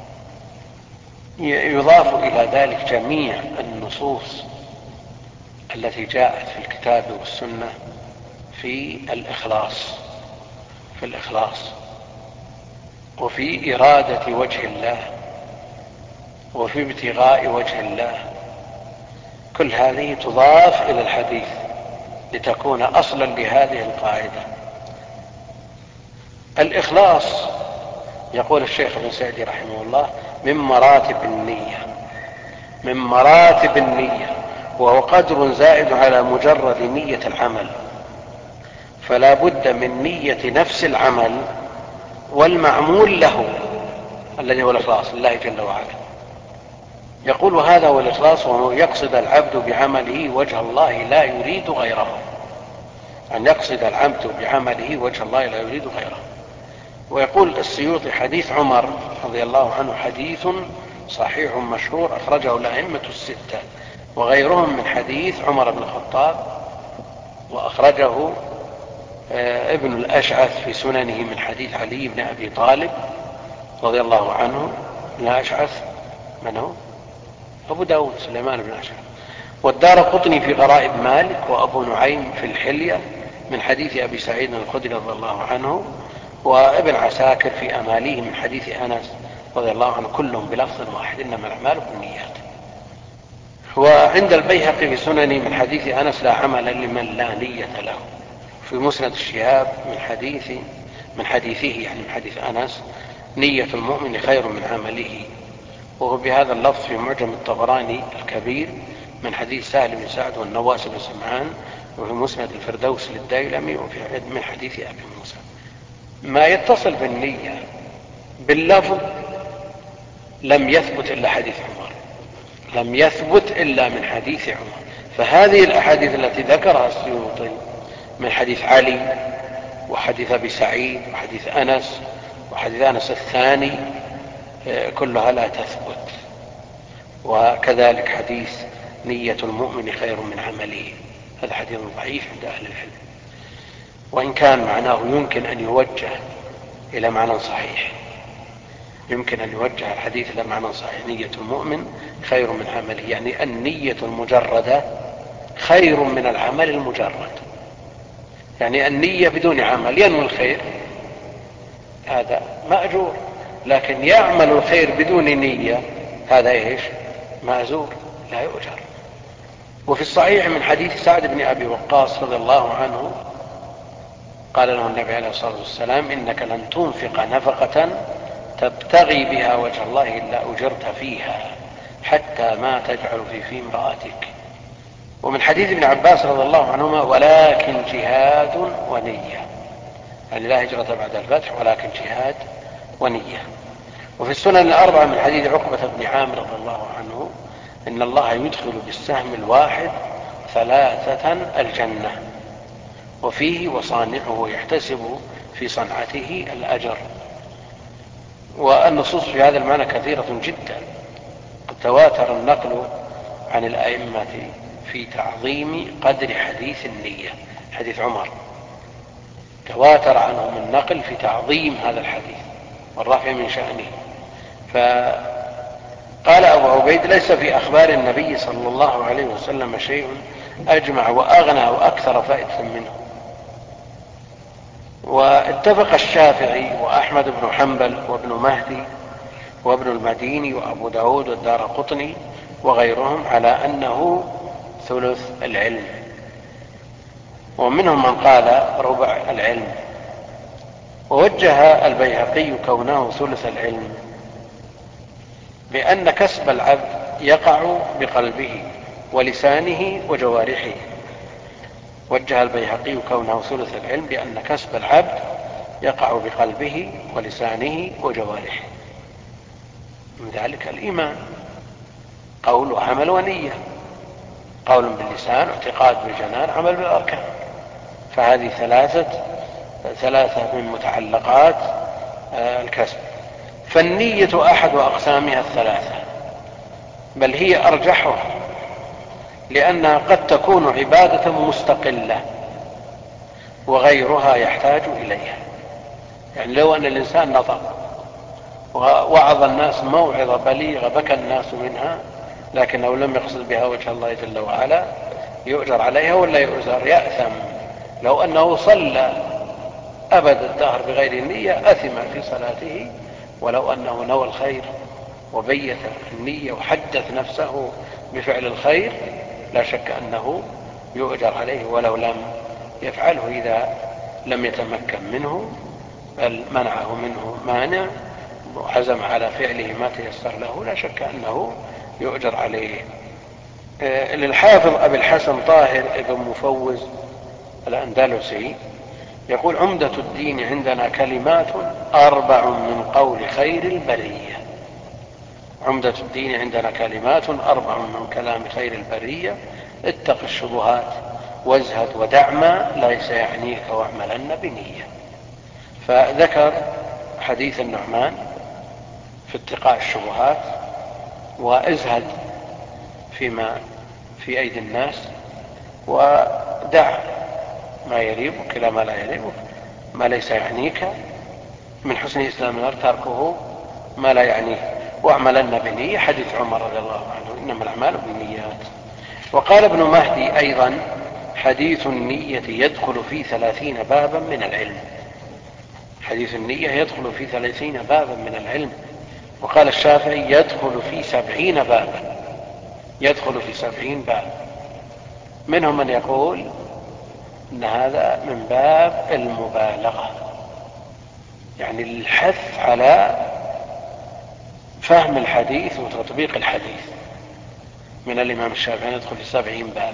يضاف إلى ذلك جميع النصوص التي جاءت في الكتاب والسنة في الإخلاص وفي إرادة وجه الله وفي ابتغاء وجه الله، كل هذه تضاف إلى الحديث لتكون أصلا لهذه القاعدة. الإخلاص يقول الشيخ ابن سعدي رحمه الله من مراتب النية، وهو قدر زائد على مجرد نية العمل، فلا بد من نية نفس العمل والمعمول له الذي هو الإخلاص لله جل وعلا. يقول هذا هو الإخلاص، وهو يقصد العبد بعمله وجه الله لا يريد غيره، أن يقصد العبد بعمله وجه الله لا يريد غيره. ويقول السيوطي حديث عمر رضي الله عنه حديث صحيح مشهور أخرجه الأئمة الستة وغيرهم من حديث عمر بن الخطاب، وأخرجه ابن الأشعث في سننه من حديث علي بن أبي طالب رضي الله عنه. ابن الأشعث من هو؟ أبو داود سليمان بن الأشعث. والدارقطني في غرائب مالك، وأبو نعيم في الحلية من حديث أبي سعيد الخدري رضي الله عنه، وابن عساكر في أماليه من حديث أنس رضي الله عنه، كلهم بلفظ واحد إنما الأعمال بالنيات. وعند البيهقي في سننه من حديث أنس لا عمل لمن لا نية له. في مسند الشهاب من حديثه يعني من حديث أنس نية المؤمن خير من عمله، وهو بهذا اللفظ في معجم الطبراني الكبير من حديث سهل بن سعد والنواس بن سمعان، وفي مسند الفردوس للديلمي، وفي من حديث أبي موسى. ما يتصل بالنية باللفظ لم يثبت إلا حديث عمر، لم يثبت إلا من حديث عمر. فهذه الأحاديث التي ذكرها السيوطي من حديث علي وحديث أبي سعيد وحديث أنس وحديث أنس الثاني كلها لا تثبت. وكذلك حديث نية المؤمن خير من عمله، هذا حديث ضعيف عند أهل العلم، وإن كان معناه يمكن أن يوجه إلى معنى صحيح، يمكن أن يوجه الحديث إلى معنى صحيح. نية المؤمن خير من عمله، يعني النية المجردة خير من العمل المجرد، يعني النية بدون عمل ينوي الخير هذا مأجور، لكن يعمل الخير بدون نية هذا ايش؟ مأزور لا يؤجر. وفي الصحيح من حديث سعد بن أبي وقاص رضي الله عنه قال له النبي عليه الصلاة والسلام إنك لن تنفق نفقة تبتغي بها وجه الله إلا أجرت فيها حتى ما تجعل في امرأتك. ومن حديث ابن عباس رضي الله عنهما: ولكن جهاد ونية، يعني لا هجرة بعد الفتح ولكن جهاد ونية. وفي السنن الأربعة من حديث عقبة بن عامر رضي الله عنه: إن الله يدخل بالسهم الواحد 3 الجنة، وفيه: وصانعه يحتسب في صنعته الأجر. والنصوص في هذا المعنى كثيرة جدا، قد تواتر النقل عن الأئمة في تعظيم قدر حديث النية. حديث عمر تواتر عنهم النقل في تعظيم هذا الحديث والرفع من شأنه. فقال أبو عبيد: ليس في أخبار النبي صلى الله عليه وسلم شيء أجمع وأغنى وأكثر فائدة منه. واتفق الشافعي وأحمد بن حنبل وابن مهدي وابن المديني وأبو داود والدارقطني وغيرهم على أنه ثلث العلم، ومنهم من قال ربع العلم. ووجه البيهقي كونه ثلث العلم بأن كسب العبد يقع بقلبه ولسانه وجوارحه. وجه البيهقي كونه ثلث العلم بأن كسب العبد يقع بقلبه ولسانه وجوارحه، من ذلك الإيمان، قول وعمل ونية، قول باللسان، اعتقاد بالجنان، عمل بالأركان. فهذه ثلاثة من متعلقات الكسب. فالنية أحد أقسامها 3، بل هي أرجحها، لأنها قد تكون عبادة مستقلة وغيرها يحتاج إليها. يعني لو أن الإنسان نطق ووعظ الناس موعظة بليغة بكى الناس منها، لكنه لم يقصد بها وجه الله جل وعلا، يؤجر عليها ولا يؤجر؟ يأثم. لو أنه صلى أبد الدهر بغير النية أثم في صلاته، ولو أنه نوى الخير وبيت النية وحدث نفسه بفعل الخير لا شك أنه يؤجر عليه ولو لم يفعله، إذا لم يتمكن منه بل منعه منه مانع وعزم على فعله ما تيسر له، لا شك أنه يؤجر عليه. للحافظ أبي الحسن طاهر بن مفوز الأندلسي يقول: عمدة الدين عندنا كلمات 4 من قول خير البرية. عمدة الدين عندنا كلمات 4 من كلام خير البرية: اتق الشبهات وازهد ودع ما ليس يعنيك واعملن بنية. فذكر حديث النعمان في اتقاء الشبهات، وازهد فيما في أيدي الناس، ودع ما يريبك إلى ما لا يريبك، ما ليس يعنيك، من حسن إسلام المرء تركه ما لا يعنيه، واعملن بنية. حديث عمر رضي الله عنه: إنما الأعمال بالنيات. وقال ابن مهدي أيضا: حديث النية يدخل في 30 بابا من العلم. حديث النية يدخل في 30 بابا من العلم. وقال الشافعي: يدخل في 70 بابا، يدخل في 70 باب. منهم من يقول إن هذا من باب المبالغة، يعني الحث على فهم الحديث وتطبيق الحديث. من الإمام الشافعي يدخل في 70 باب.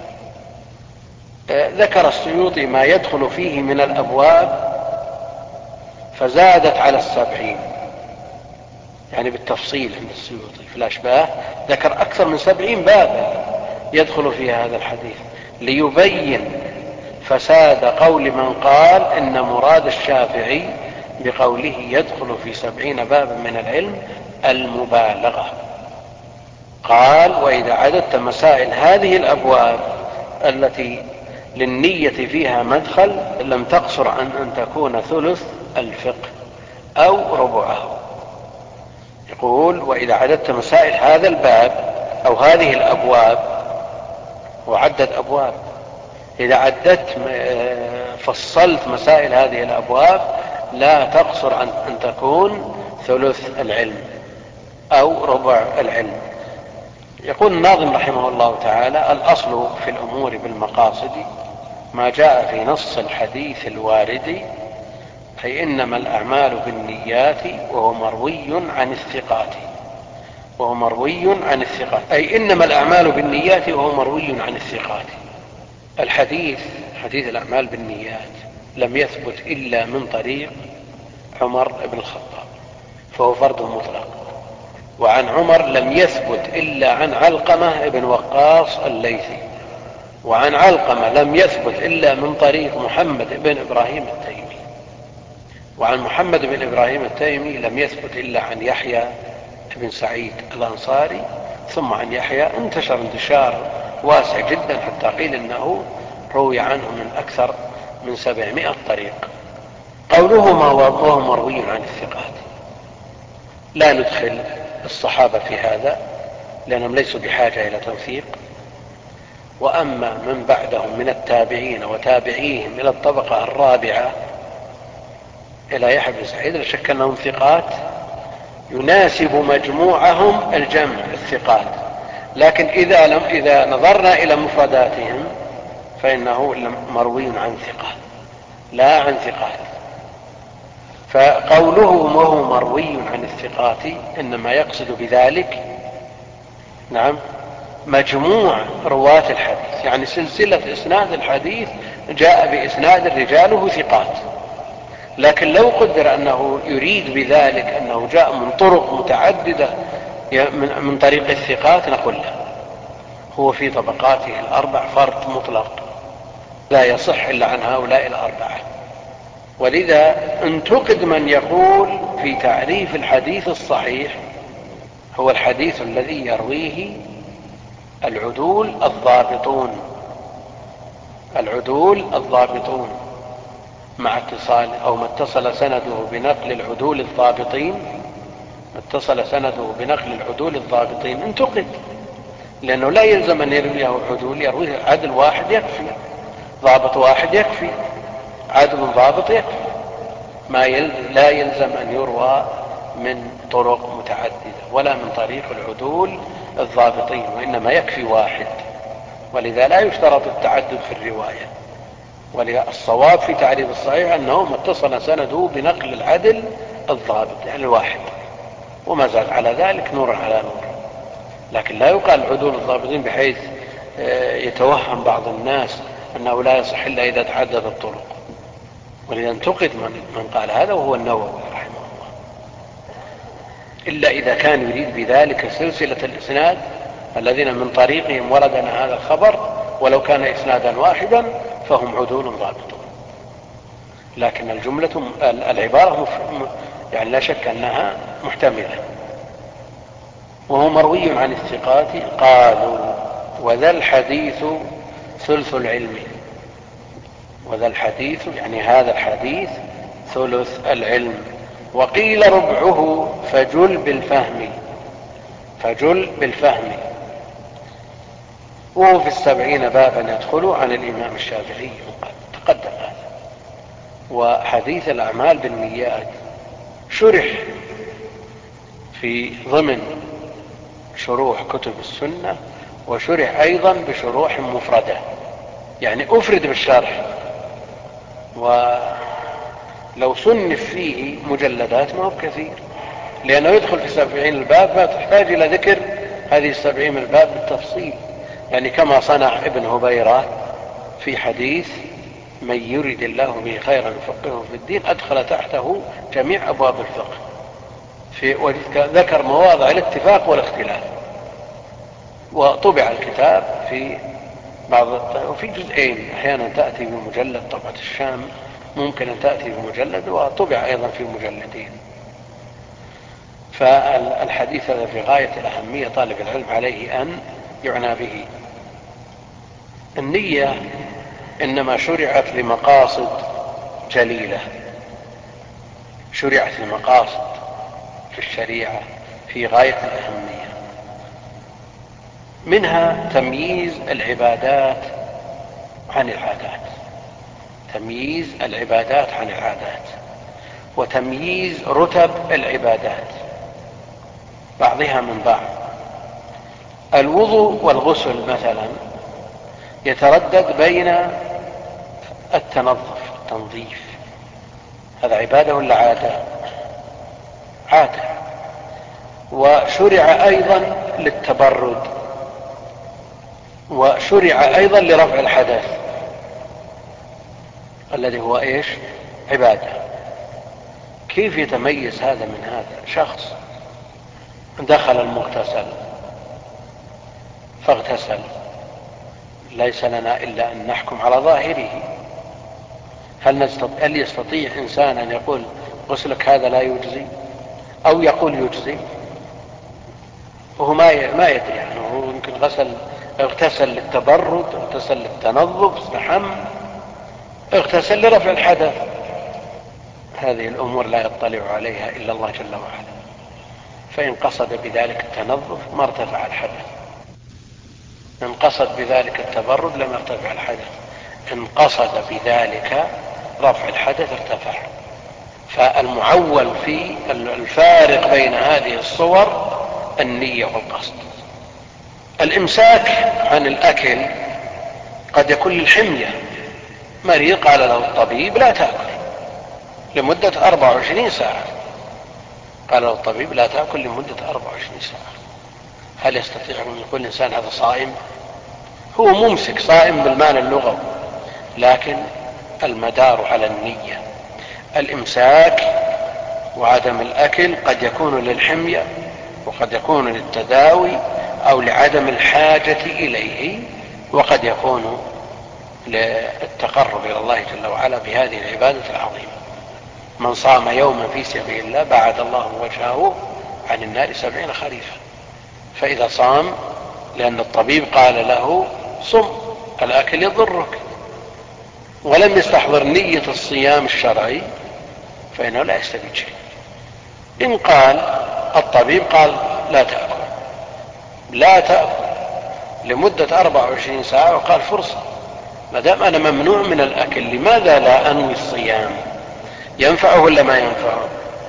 ذكر السيوطي ما يدخل فيه من الأبواب فزادت على 70، يعني بالتفصيل عند السيوطي في الأشباه ذكر أكثر من 70 بابا يدخل فيها هذا الحديث، ليبين فساد قول من قال إن مراد الشافعي بقوله يدخل في 70 بابا من العلم المبالغة. قال: وإذا عددت مسائل هذه الأبواب التي للنية فيها مدخل لم تقصر عن أن تكون ثلث الفقه أو ربعه. يقول: وإذا عددت مسائل هذا الباب أو هذه الأبواب، وعدد أبواب، إذا عددت فصلت مسائل هذه الأبواب لا تقصر عن أن تكون ثلث العلم أو ربع العلم. يقول الناظم رحمه الله تعالى: الأصل في الأمور بالمقاصد ما جاء في نص الحديث الوارد، أي إنما الأعمال بالنيات وهو مروي عن الثقات، وهو مروي عن الثقات، أي إنما الأعمال بالنيات وهو مروي عن الثقات. الحديث حديث الأعمال بالنيات لم يثبت إلا من طريق عمر بن الخطاب، فهو فرد مطلق. وعن عمر لم يثبت إلا عن علقمة بن وقاص الليثي، وعن علقمة لم يثبت إلا من طريق محمد بن إبراهيم التيمي، وعن محمد بن إبراهيم التيمي لم يثبت إلا عن يحيى بن سعيد الأنصاري، ثم عن يحيى انتشر انتشار واسع جدا حتى قيل إنه روي عنه من أكثر من 700 طريق. قوله وهو مروي عن الثقات، لا ندخل الصحابة في هذا لأنهم ليسوا بحاجة إلى توثيق. وأما من بعدهم من التابعين وتابعيهم إلى الطبقة الرابعة إلى يحيى بن سعيد لا شك أنهم ثقات يناسب مجموعهم الجمع الثقات، لكن إذا نظرنا إلى مفرداتهم فإنه مروي عن ثقات لا عن ثقات. فقوله وهو مروي عن الثقات إنما يقصد بذلك نعم مجموع رواة الحديث، يعني سلسلة إسناد الحديث جاء بإسناد رجاله ثقات. لكن لو قدر أنه يريد بذلك أنه جاء من طرق متعددة من طريق الثقات نقول له هو في طبقاته الأربع فرد مطلق لا يصح إلا عن هؤلاء الأربعة. ولذا انتقد من يقول في تعريف الحديث الصحيح هو الحديث الذي يرويه العدول الضابطون مع اتصال أو ما اتصل سنده بنقل العدول الضابطين انتقد، لأنه لا يلزم أن يرويه عدول، يرويه عدل واحد يكفي، ضابط واحد يكفي، عدل ضابط يكفي، لا يلزم أن يروى من طرق متعددة ولا من طريق العدول الضابطين، وإنما يكفي واحد. ولذا لا يشترط التعدد في الرواية. والصواب في تعريف الصحيح أنه ما اتصل سنده بنقل العدل الضابط يعني الواحد، وما زاد على ذلك نور على نور. لكن لا يقال العدول الضابطين بحيث يتوهم بعض الناس أنه لا يصح إلا إذا تعدد الطرق. ولذا انتقد من قال هذا وهو النووي رحمه الله، إلا إذا كان يريد بذلك سلسلة الإسناد الذين من طريقهم وردنا هذا الخبر، ولو كان إسنادا واحدا فهم عدول ضابطون. لكن العبارة يعني لا شك أنها محتملة. وهو مروي عن الثقات قالوا وذا الحديث ثلث العلم، وذا الحديث يعني هذا الحديث ثلث العلم، وقيل ربعه فجل بالفهم. وهو في 70 بابا يدخل عن الإمام الشافعي وقد تقدم هذا. وحديث الأعمال بالنيات شرح في ضمن شروح كتب السنة، وشرح أيضا بشروح مفردة، يعني أفرد بالشرح. ولو صنف فيه مجلدات ما هو كثير، لأنه يدخل في 70 الباب ما تحتاج إلى ذكر هذه 70 الباب بالتفصيل، يعني كما صنع ابن هبيرة في حديث من يرد الله به خيرا يفقهه في الدين أدخل تحته جميع أبواب الفقه، ذكر مواضع الاتفاق والاختلاف. وطبع الكتاب في وفي جزئين، أحيانا تأتي بمجلد، طبعة الشام ممكن أن تأتي بمجلد، وطبع أيضا في مجلدين. فالحديث هذا في غاية الأهمية، طالب العلم عليه أن يعنى به. النية إنما شرعت لمقاصد جليلة، شرعت لمقاصد في الشريعة في غاية الأهمية، منها تمييز العبادات عن العادات، وتمييز رتب العبادات بعضها من بعض. الوضوء والغسل مثلا يتردد بين التنظيف، هذا عبادة ولا عادة؟ عادة. وشرع أيضا للتبرد، وشرع أيضا لرفع الحدث الذي هو إيش؟ عبادة. كيف يتميز هذا من هذا؟ شخص دخل المغتسل فاغتسل، ليس لنا إلا أن نحكم على ظاهره. هل يستطيع إنسان أن يقول غسلك هذا لا يجزي، أو يقول يجزي وهو ما يدري؟ يعني هو يمكن اغتسل للتبرد، اغتسل للتنظف، استحم، اغتسل لرفع الحدث. هذه الأمور لا يطلع عليها إلا الله جل وعلا، فإن قصد بذلك التنظف ما ارتفع الحدث، إن قصد بذلك التبرد لم يرتفع الحدث، إن قصد بذلك رفع الحدث ارتفع. فالمعول في الفارق بين هذه الصور النية والقصد. الإمساك عن الأكل قد يكون للحمية، مريض قال له الطبيب لا تأكل لمدة 24 ساعة، قال له الطبيب لا تأكل لمدة 24 ساعة. هل يستطيع أن يقول الإنسان هذا صائم؟ هو ممسك، صائم بالمعنى اللغوي، لكن المدار على النية. الإمساك وعدم الأكل قد يكون للحمية، وقد يكون للتداوي أو لعدم الحاجة إليه، وقد يكون للتقرب إلى الله جل وعلا بهذه العبادة العظيمة. من صام يوما في سبيل الله بعد الله وجهه عن النار 70 خريفا. فإذا صام لأن الطبيب قال له صم، الأكل يضرك، ولم يستحضر نية الصيام الشرعي، فإنه لا يستفيد شيء. إن قال الطبيب قال لا تأكل لمدة 24 ساعة، وقال فرصة، ما دام أنا ممنوع من الأكل لماذا لا أنوي الصيام؟ ينفعه ولا ما ينفعه؟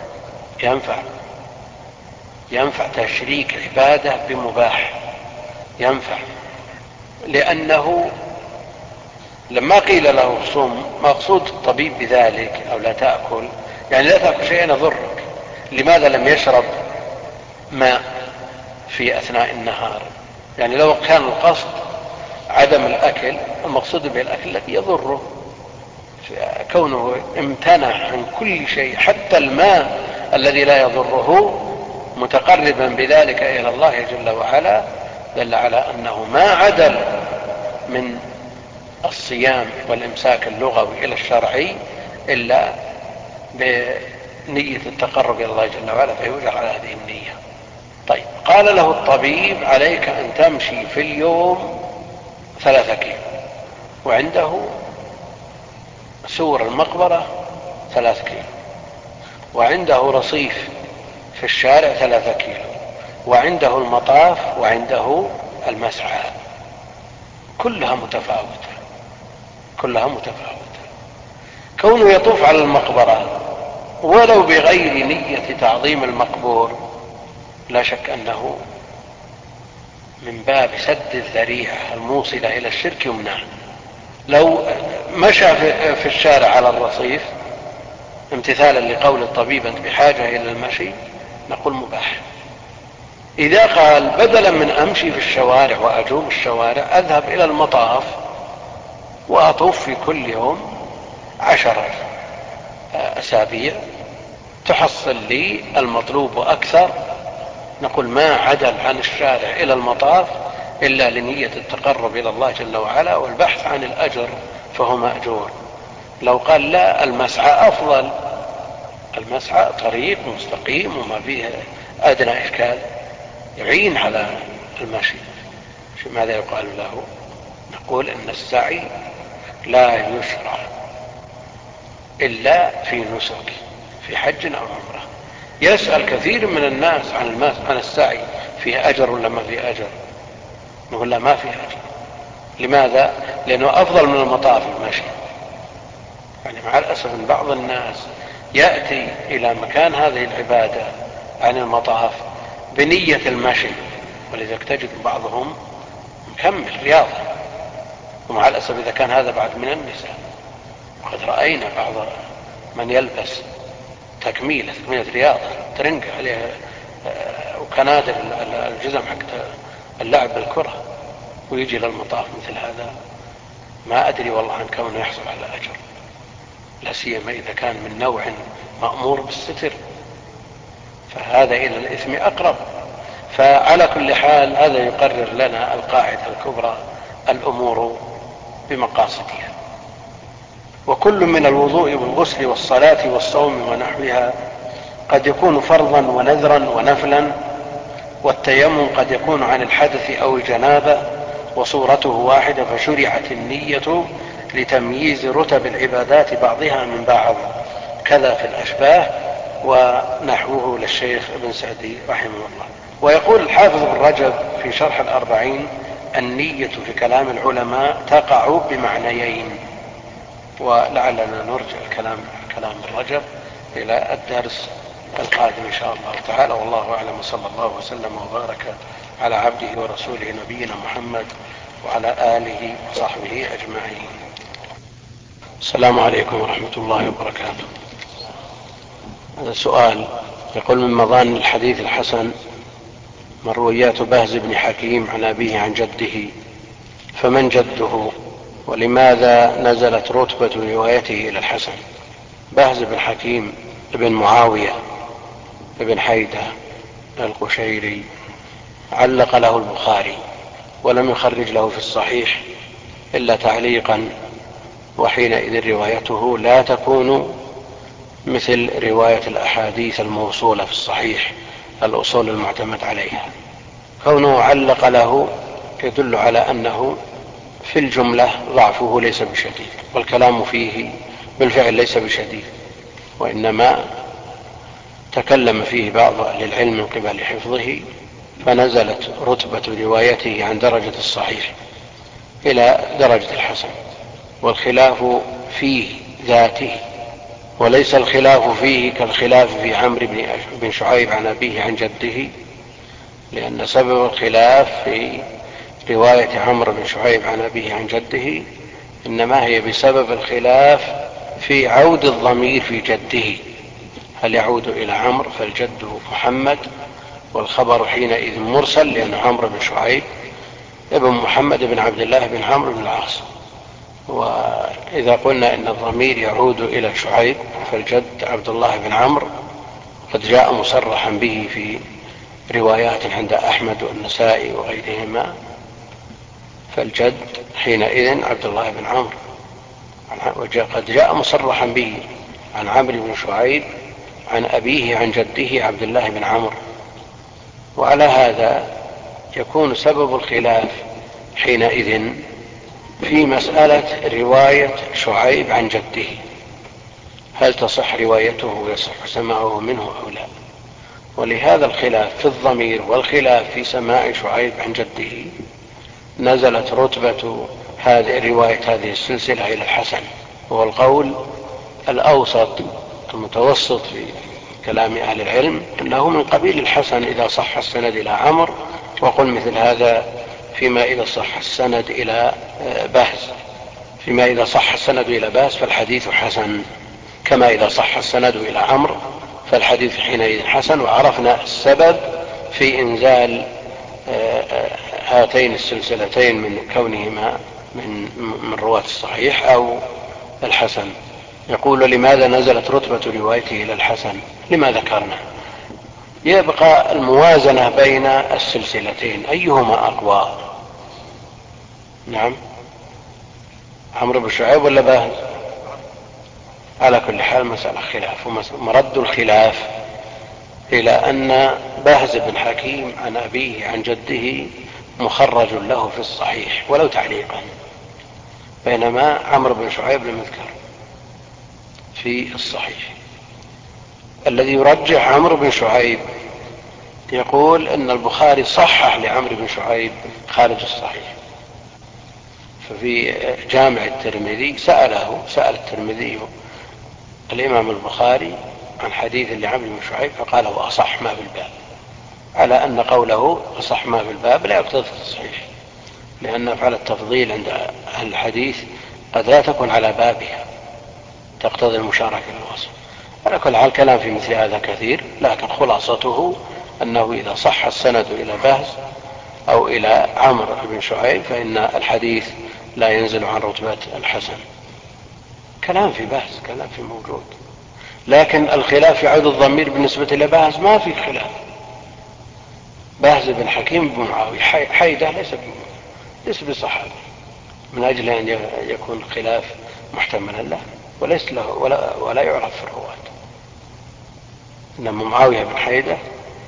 ينفع تشريك عبادة بمباح، ينفع. لأنه لما قيل له صم، مقصود الطبيب بذلك أو لا تأكل، يعني لا تأكل شيئا يضرك. لماذا لم يشرب ماء في أثناء النهار؟ يعني لو كان القصد عدم الأكل، المقصود به الأكل الذي يضره، كونه امتنع عن كل شيء حتى الماء الذي لا يضره متقربا بذلك إلى الله جل وعلا، دل على أنه ما عدل من الصيام والإمساك اللغوي إلى الشرعي إلا بنية التقرب إلى الله جل وعلا، فيوجر على هذه النية. طيب، قال له الطبيب عليك أن تمشي في اليوم 3 كيلو، وعنده سور المقبرة 3 كيلو، وعنده رصيف في الشارع 3 كيلو، وعنده المطاف، وعنده المسعى، كلها متفاوتة. كونه يطوف على المقبرة ولو بغير نية تعظيم المقبور، لا شك أنه من باب سد الذريعة الموصلة إلى الشرك يمنع. لو مشى في الشارع على الرصيف امتثالا لقول الطبيب أنت بحاجة إلى المشي، نقول مباح. إذا قال بدلا من أمشي في الشوارع وأجوم الشوارع، أذهب إلى المطاف وأطوف في كل يوم 10 أسابيع تحصل لي المطلوب وأكثر، نقول ما عدل عن الشارع إلى المطاف إلا لنية التقرب إلى الله جل وعلا والبحث عن الأجر، فهو مأجور. لو قال لا، المسعى أفضل، المسعى طريق مستقيم وما فيه أدنى إشكال، يعين على المشي، ماذا يقال له؟ نقول إن السعي لا يشرع إلا في نسك، في حج أو عمرة. يسأل كثير من الناس عن السعي، فيه أجر ولا ما فيه أجر؟ نقول لا، ما فيه أجر. لماذا؟ لأنه أفضل من المطاف المشي. يعني مع الأسف أن بعض الناس يأتي إلى مكان هذه العبادة عن المطاف بنية المشي، ولذلك تجد بعضهم مكمل رياضة، ومع الأسف إذا كان هذا بعد من النساء. وقد رأينا بعض من يلبس تكميلة رياضة ترنق عليها وكنادر الجزم حق اللعب بالكرة ويجي للمطاف مثل هذا، ما أدري والله عن كونه يحصل على أجر، لا سيما إذا كان من نوع مأمور بالستر، فهذا إلى الإثم أقرب. فعلى كل حال هذا يقرر لنا القاعدة الكبرى: الأمور بمقاصدها. وكل من الوضوء والغسل والصلاة والصوم ونحوها قد يكون فرضا ونذرا ونفلا، والتيمم قد يكون عن الحدث أو الجنابة، وصورته واحدة، فشرعت النية لتمييز رتب العبادات بعضها من بعض، كذا في الأشباه ونحوه للشيخ ابن سعدي رحمه الله. ويقول الحافظ ابن رجب في شرح الأربعين: النية في كلام العلماء تقع بمعنيين. ولعلنا نرجع كلام ابن رجب إلى الدرس القادم إن شاء الله تعالى، والله أعلم، صلى الله وسلم وبارك على عبده ورسوله نبينا محمد وعلى آله وصحبه أجمعين. السلام عليكم ورحمة الله وبركاته. هذا سؤال يقول: من مظان الحديث الحسن مرويات بهز بن حكيم عن أبيه عن جده، فمن جده ولماذا نزلت رتبة روايته إلى الحسن؟ بهز بن حكيم ابن معاوية ابن حيدة القشيري علق له البخاري ولم يخرج له في الصحيح إلا تعليقا، وحينئذ روايته لا تكون مثل رواية الأحاديث الموصولة في الصحيح الأصول المعتمد عليها. كونه علق له يدل على أنه في الجملة ضعفه ليس بشديد، والكلام فيه بالفعل ليس بشديد، وإنما تكلم فيه بعض أهل العلم من قبل حفظه، فنزلت رتبة روايته عن درجة الصحيح إلى درجة الحسن، والخلاف فيه ذاته، وليس الخلاف فيه كالخلاف في عمرو بن شعيب عن أبيه عن جده، لأن سبب الخلاف في رواية عمرو بن شعيب عن أبيه عن جده إنما هي بسبب الخلاف في عود الضمير في جده، هل يعود إلى عمرو فالجد محمد، والخبر حينئذ مرسل، لأن عمرو بن شعيب ابن محمد بن عبد الله بن عمرو بن العاص. وإذا قلنا إن الضمير يعود إلى شعيب فالجد عبد الله بن عمرو، قد جاء مصرحا به في روايات عند أحمد والنسائي وغيرهما، فالجد حينئذ عبد الله بن عمرو، وقد جاء مصرحا به عن عمرو بن شعيب عن أبيه عن جده عبد الله بن عمرو. وعلى هذا يكون سبب الخلاف حينئذ في مسألة رواية شعيب عن جده، هل تصح روايته ويصح سماعه منه أو لا. ولهذا الخلاف في الضمير والخلاف في سماع شعيب عن جده نزلت رتبة رواية هذه السلسلة إلى الحسن، وهو القول الأوسط المتوسط في كلام أهل العلم، أنه من قبيل الحسن إذا صح السند إلى عمرو، وقل مثل هذا فيما إذا صح السند إلى بهز، فيما إذا صح السند إلى بهز فالحديث حسن، كما إذا صح السند إلى عمرو فالحديث حينئذ حسن. وعرفنا السبب في إنزال هاتين السلسلتين من كونهما من رواة الصحيح أو الحسن. يقول: لماذا نزلت رتبة روايته إلى الحسن؟ لما ذكرنا، يبقى الموازنة بين السلسلتين أيهما أقوى. نعم، عمرو بن شعيب ولا بهز؟ على كل حال مسألة خلاف، ومرد الخلاف إلى أن بهز بن حكيم عن أبيه عن جده مخرج له في الصحيح ولو تعليقا، بينما عمرو بن شعيب لم يذكر في الصحيح. الذي يرجح عمرو بن شعيب يقول أن البخاري صحح لعمرو بن شعيب خارج الصحيح، ففي جامع الترمذي سأل الترمذي الإمام البخاري عن حديث لعمرو بن شعيب فقال هو أصح ما بالباب، على أن قوله أصح ما بالباب لا يقتضي التصحيح، لأن أفعال التفضيل عند أهل الحديث قد لا تكون على بابها، تقتضي المشاركة للوصف. على كل حال كلام في مثل هذا كثير، لكن خلاصته أنه إذا صح السند إلى بهز أو إلى عمرو بن شعيب فإن الحديث لا ينزل عن رتبة الحسن. كلام في بهز، كلام في موجود، لكن الخلاف في عود الضمير بالنسبة إلى بهز ما في خلاف. بهز بن حكيم بن معاوية، حيدة ليس بصحابي، من أجل أن يكون الخلاف محتملا له وليس له ولا يعرف في الرواة. إنما معاوية بن حيدة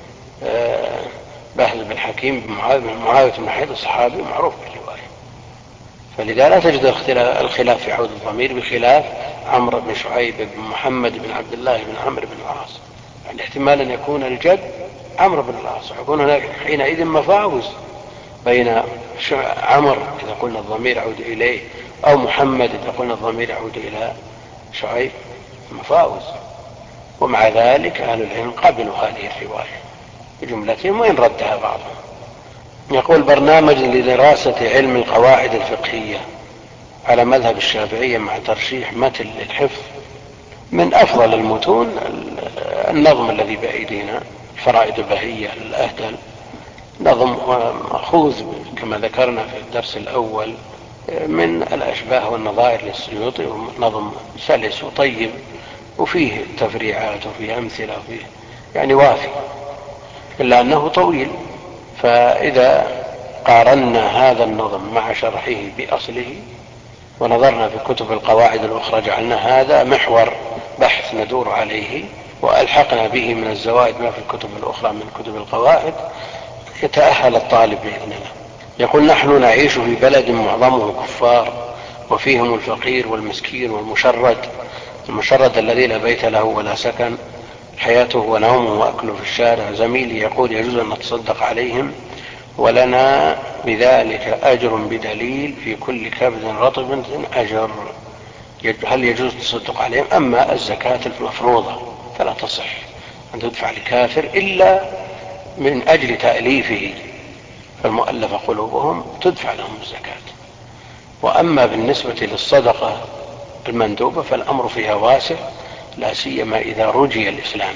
بهز بن حكيم بن معاوية بن حيدة صحابي معروف بالرواية، فلذا لا تجد الخلاف في عود الضمير بخلاف عمرو بن شعيب بن محمد بن عبد الله بن عمرو بن العاص. يعني احتمال أن يكون الجد عمرو بن العاص، يكون هناك حينئذ مفاوز بين عمرو إذا قلنا الضمير يعود إليه أو محمد إذا قلنا الضمير يعود إلى شعيب، مفاوز. ومع ذلك أهل العلم قبلوا هذه الرواية بجملتهم وإن ردها بعضهم. يقول: برنامج لدراسة علم القواعد الفقهية على مذهب الشافعية مع ترشيح متن للحفظ. من أفضل المتون النظم الذي بأيدينا، الفرائد البهية الأهدل، نظم مأخوذ كما ذكرنا في الدرس الأول من الأشباه والنظائر للسيوطي، نظم سلس وطيب وفيه تفريعات وفيه أمثلة وفيه يعني وافي، إلا أنه طويل. فإذا قارنا هذا النظم مع شرحه بأصله ونظرنا في كتب القواعد الأخرى جعلنا هذا محور بحث ندور عليه وألحقنا به من الزوائد ما في الكتب الأخرى من كتب القواعد، يتأهل الطالب بإذن الله. يقول: نحن نعيش في بلد معظمه كفار وفيهم الفقير والمسكين والمشرد. المشرد الذي لا بيت له ولا سكن، حياته ونومه وأكله في الشارع. زميلي يقول: يجوز أن نتصدق عليهم ولنا بذلك أجر بدليل في كل كبد رطب أجر. هل يجوز التصدق عليهم؟ أما الزكاة المفروضة فلا تصح أن تدفع لكافر إلا من أجل تأليفه، فالمؤلف قلوبهم تدفع لهم الزكاة. وأما بالنسبة للصدقة المندوبة فالأمر فيها واسع، لا سيما إذا رجي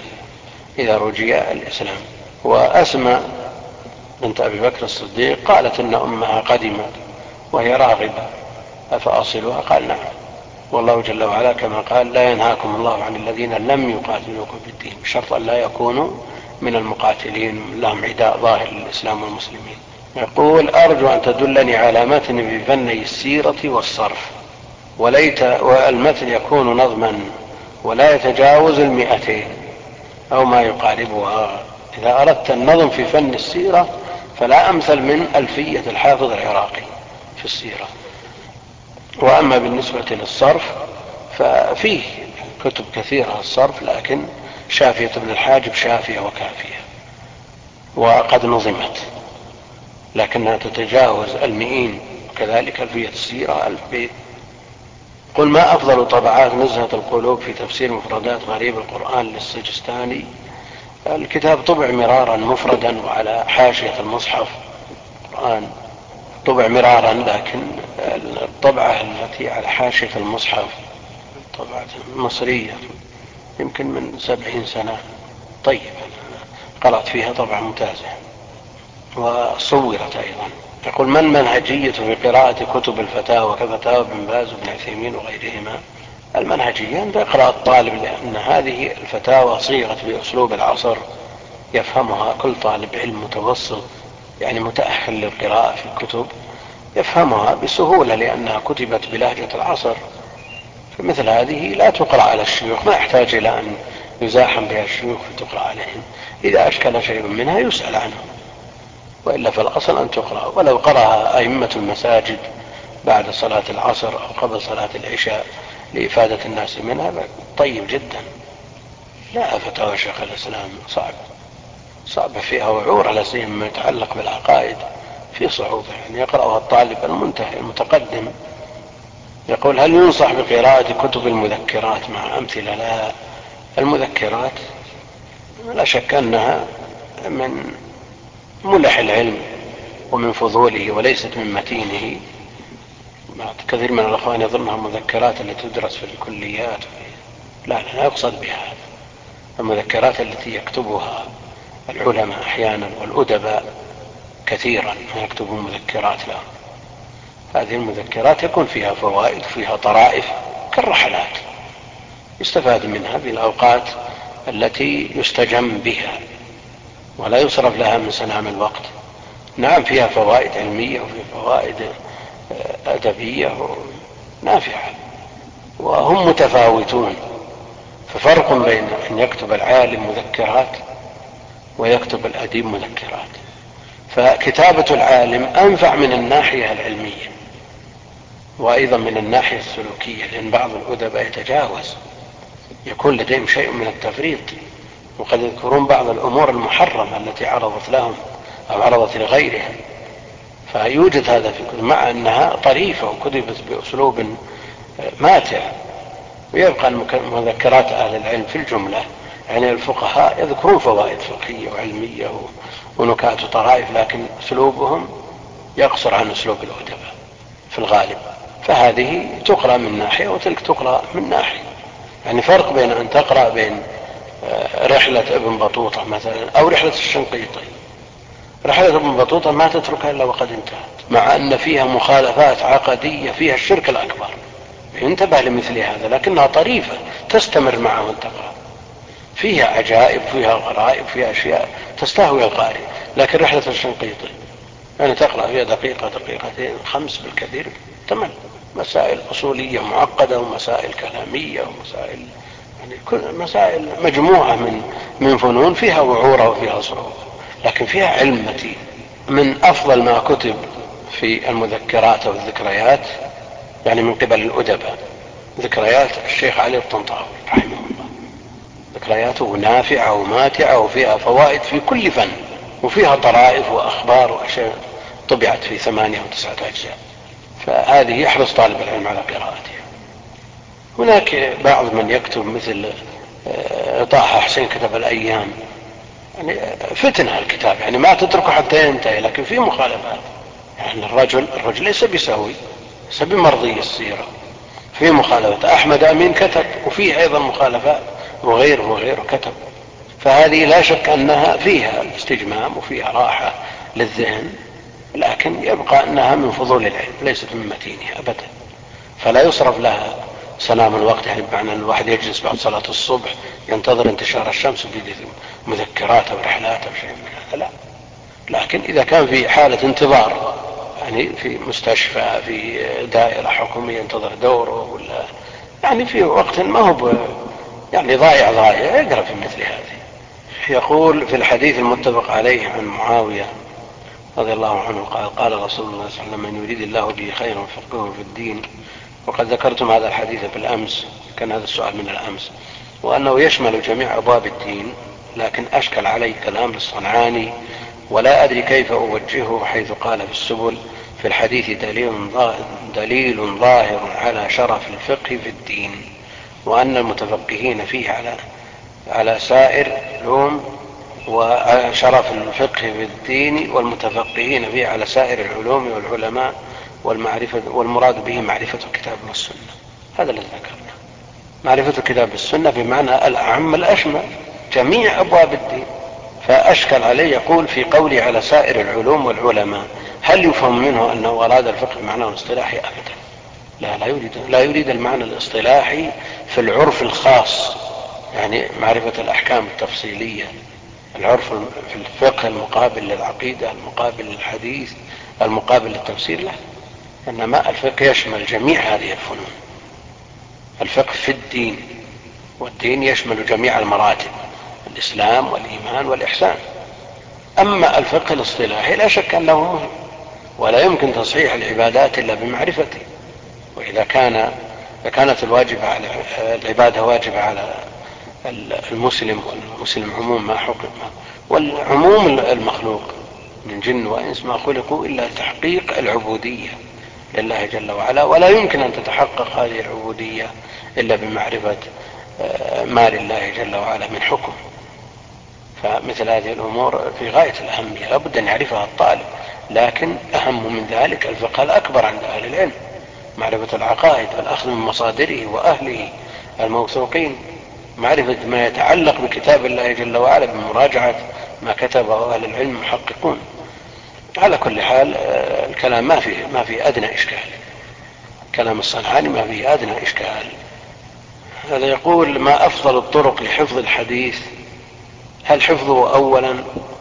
الإسلام. وأسمى بنت أبي بكر الصديق قالت إن أمها قدمت وهي راغبة أفأصلها؟ قال: نعم. والله جل وعلا كما قال: لا ينهاكم الله عن الذين لم يقاتلوكم في الدين، بشرط أن لا يكونوا من المقاتلين لهم عداء ظاهر للإسلام والمسلمين. يقول: أرجو أن تدلني على متن في فني السيرة والصرف، والمتن يكون نظما ولا يتجاوز 200 أو ما يقاربها. إذا أردت النظم في فن السيرة فلا أمثل من ألفية الحافظ العراقي في السيرة. وأما بالنسبة للصرف ففيه كتب كثيرة الصرف، لكن شافية ابن الحاجب شافية وكافية وقد نظمت، لكنها تتجاوز 100. وكذلك ألفية السيرة 1000 بيت. قل: ما أفضل طبعات نزهة القلوب في تفسير مفردات غريب القرآن للسجستاني؟ الكتاب طبع مرارا مفردا وعلى حاشية المصحف القرآن، طبع مرارا، لكن الطبعة التي على حاشية المصحف طبعة مصرية يمكن من 70 سنة، طيب قرأت فيها طبعة ممتازة وصورت أيضا. يقول: ما المنهجية في قراءة كتب الفتاوى كفتاوى ابن باز وابن عثيمين وغيرهما؟ المنهجية أن يقرأ الطالب، لأن هذه الفتاوى صيغت بأسلوب العصر يفهمها كل طالب علم متوسط يعني متأهل للقراءة في الكتب، يفهمها بسهولة لأنها كتبت بلهجة العصر. فمثل هذه لا تقرأ على الشيوخ، ما يحتاج إلى أن يزاحم بها الشيوخ فتقرأ عليهم، إذا أشكل شيء منها يسأل عنه، وإلا فالأصل أن تقرأ. ولو قرأها أئمة المساجد بعد صلاة العصر أو قبل صلاة العشاء لإفادة الناس منها طيب جدا. لا، فتاوى شيخ الإسلام صعبة فيها وعور، على سبيل ما يتعلق بالعقائد في صعوبة، يعني يقرأها الطالب المنتهي المتقدم. يقول: هل ينصح بقراءة كتب المذكرات مع أمثلة؟ لا، المذكرات لا شك أنها من ملح العلم ومن فضوله وليست من متينه. كثير من الأخوان يظنها مذكرات التي تدرس في الكليات لا يقصد بها المذكرات التي يكتبها العلماء أحيانا والأدباء كثيرا ما يكتبون مذكرات لهم. هذه المذكرات يكون فيها فوائد فيها طرائف كالرحلات، يستفاد منها في الأوقات التي يستجم بها ولا يصرف لها من سنام الوقت. نعم فيها فوائد علمية وفيها فوائد أدبية نافعة، وهم متفاوتون. ففرق بين أن يكتب العالم مذكرات ويكتب الأديب مذكرات. فكتابة العالم أنفع من الناحية العلمية وأيضا من الناحية السلوكية، لأن بعض الأدباء يتجاوز، يكون لديهم شيء من التفريط، وقد يذكرون بعض الأمور المحرمة التي عرضت لهم أو عرضت لغيرهم. فيوجد هذا في الكتب مع أنها طريفة وكتبت بأسلوب ماتع. ويبقى مذكرات أهل العلم في الجملة، يعني الفقهاء يذكرون فوائد فقهية وعلمية ونكات وطرائف، لكن أسلوبهم يقصر عن أسلوب الأدباء في الغالب. فهذه تقرأ من ناحية وتلك تقرأ من ناحية. يعني فرق بين أن تقرأ بين رحلة ابن بطوطة مثلا أو رحلة الشنقيطي. رحلة ابن بطوطة ما تتركها إلا وقد انتهت، مع أن فيها مخالفات عقدية، فيها الشرك الأكبر، انتبه لمثل هذا، لكنها طريفة تستمر معه وانت تقرأ، فيها عجائب فيها غرائب فيها أشياء تستهوي القارئ. لكن رحلة الشنقيطي يعني تقرأ فيها دقيقة دقيقتين 5 بالكثير تمام، مسائل أصولية معقدة ومسائل كلامية ومسائل يعني كل مسائل مجموعة من فنون فيها وعورة وفيها صعوبة، لكن فيها علم متين. من أفضل ما كتب في المذكرات والذكريات يعني من قبل الأدباء ذكريات الشيخ علي الطنطاوي رحمه الله. ذكرياته نافعة وماتعة وفيها فوائد في كل فن، وفيها طرائف وأخبار وأشياء، طبعت في 8 أو 9 أجزاء. فهذه يحرص طالب العلم على قراءتها. هناك بعض من يكتب مثل طه حسين كتب الأيام، يعني فتنة الكتاب، يعني ما تتركه حتى ينتهي، لكن فيه مخالفات. يعني الرجل ليس بسوي، ليس بمرضي السيرة، فيه مخالفات. أحمد أمين كتب وفيه أيضا مخالفات، وغيره كتب. فهذه لا شك أنها فيها استجمام وفيها راحة للذهن، لكن يبقى أنها من فضول العلم ليست من متينها أبدا. فلا يصرف لها سلام الوقت، يعني بمعنى أن الواحد يجلس بعد صلاة الصبح ينتظر انتشار الشمس ويجد مذكرات أو رحلات أو شيء من هذا، لا. لكن إذا كان في حالة انتظار، يعني في مستشفى في دائرة حكومية ينتظر دوره، ولا يعني في وقت ما هو يعني ضايع يقرأ في مثل هذه. يقول في الحديث المتفق عليه عن معاوية رضي الله عنه قال قال رسول الله صلى الله عليه وسلم: من يريد الله به خيرا يفقهه في الدين. وقد ذكرتم هذا الحديث بالأمس، كان هذا السؤال من الأمس، وأنه يشمل جميع أبواب الدين، لكن أشكل علي كلام للصنعاني ولا أدري كيف أوجهه، حيث قال في السبل: في الحديث دليل ظاهر على شرف الفقه في الدين، وأن المتفقهين فيه على سائر العلوم، وشرف الفقه في الدين والمتفقهين فيه على سائر العلوم والعلماء والمعرفة، والمراد به معرفة الكتاب والسنة. هذا الذي ذكرنا، معرفة الكتاب والسنة بمعنى الأعم الأشمل جميع أبواب الدين. فأشكل عليه يقول في قولي على سائر العلوم والعلماء، هل يفهم منه أنه أراد الفقه معناه الاصطلاحي؟ أبدا، لا يريد المعنى الاصطلاحي في العرف الخاص، يعني معرفة الأحكام التفصيلية، العرف في الفقه المقابل للعقيدة المقابل للحديث المقابل للتفسير، لا. إنما الفقه يشمل جميع هذه الفنون، الفقه في الدين، والدين يشمل جميع المراتب: الإسلام والإيمان والإحسان. أما الفقه الاصطلاحي لا شك أنه مهم، ولا يمكن تصحيح العبادات إلا بمعرفته. وإذا كانت العبادة واجبة على المسلم والمسلم عموم ما حكم، والعموم المخلوق من جن وإنس ما خلقوا إلا تحقيق العبودية لله جل وعلا، ولا يمكن أن تتحقق هذه العبودية إلا بمعرفة ما لله جل وعلا من حكم. فمثل هذه الأمور في غاية الأهمية، لابد أن يعرفها الطالب. لكن أهم من ذلك الفقه الأكبر عند أهل العلم، معرفة العقائد والأخذ من مصادره وأهله الموثوقين. معرفة ما يتعلق بكتاب الله جل وعلا بمراجعة ما كتبه أهل العلم محققون. على كل حال الكلام ما فيه أدنى إشكال، كلام الصنعاني ما فيه أدنى إشكال. هذا يقول: ما أفضل الطرق لحفظ الحديث؟ هل حفظه أولا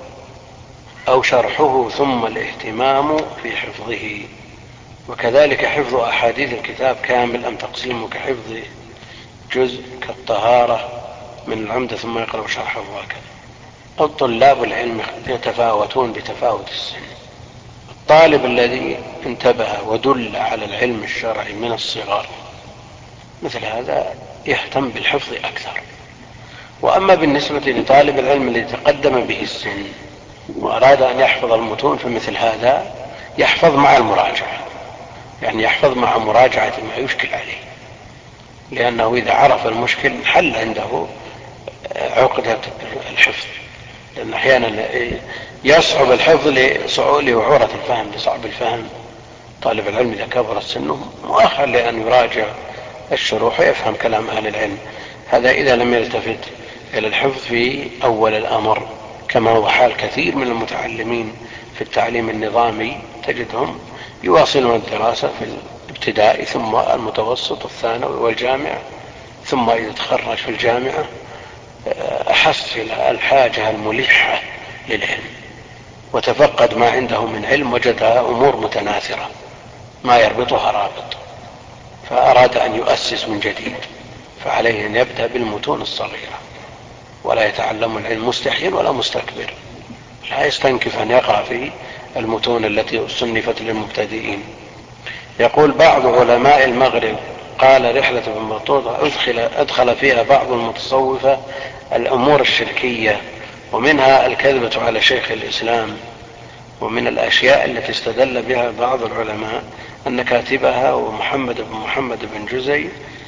أو شرحه ثم الاهتمام في حفظه؟ وكذلك حفظ أحاديث الكتاب كامل أم تقسيمه كحفظ جزء كالطهارة من العمدة ثم يقرأ شرحه هكذا؟ طلاب العلم يتفاوتون بتفاوت السن. الطالب الذي انتبه ودل على العلم الشرعي من الصغر مثل هذا يهتم بالحفظ أكثر. وأما بالنسبة لطالب العلم الذي تقدم به السن وأراد أن يحفظ المتون فمثل هذا يحفظ مع المراجعة، يعني يحفظ مع مراجعة ما يشكل عليه، لأنه إذا عرف المشكل حل عنده عقدة الحفظ. لأن أحيانا يصعب الحفظ لوعورة الفهم، لصعب الفهم. طالب العلم إذا كبر سنه مؤخر لأن يراجع الشروح ويفهم كلام أهل العلم، هذا إذا لم يلتفت إلى الحفظ في أول الأمر، كما هو حال كثير من المتعلمين في التعليم النظامي، تجدهم يواصلون الدراسة في الابتدائي ثم المتوسط والثانوي والجامعة، ثم إذا تخرج في الجامعة أحس إلى الحاجة الملحة للعلم وتفقد ما عنده من علم وجدها أمور متناثرة ما يربطها رابط، فأراد أن يؤسس من جديد، فعليه أن يبدأ بالمتون الصغيرة ولا يتعلم العلم مستحيل ولا مستكبر، لا يستنكف أن يقرأ في المتون التي صنفت للمبتدئين. يقول: بعض علماء المغرب قال رحلة ابن بطوطة أدخل فيها بعض المتصوفة الأمور الشركية، ومنها الكذبة على شيخ الإسلام. ومن الأشياء التي استدل بها بعض العلماء أن كاتبها محمد بن جزي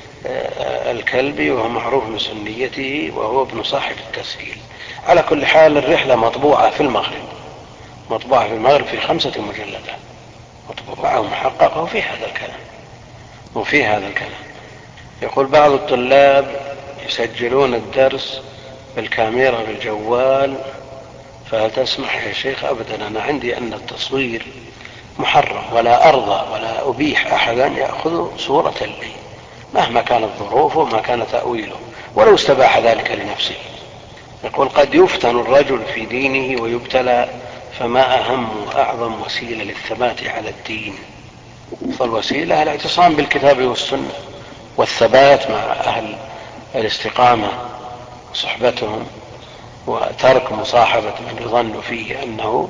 الكلبي، وهو معروف بسنيته وهو ابن صاحب التسهيل. على كل حال الرحلة مطبوعة في المغرب في 5 مجلدات، مطبوعة ومحققة وفي هذا الكلام. يقول: بعض الطلاب يسجلون الدرس بالكاميرا بالجوال، فهل تسمح يا شيخ؟ أبدا، أنا عندي أن التصوير محرم، ولا أرضى ولا أبيح أحدا يأخذ صورة لي مهما كانت ظروفه وما كان تأويله ولو استباح ذلك لنفسه. يقول: قد يفتن الرجل في دينه ويبتلى، فما أهم وأعظم وسيلة للثبات على الدين؟ فالوسيلة الاعتصام بالكتاب والسنة والثبات مع أهل الاستقامة وصحبتهم، وترك مصاحبة من يظن فيه أنه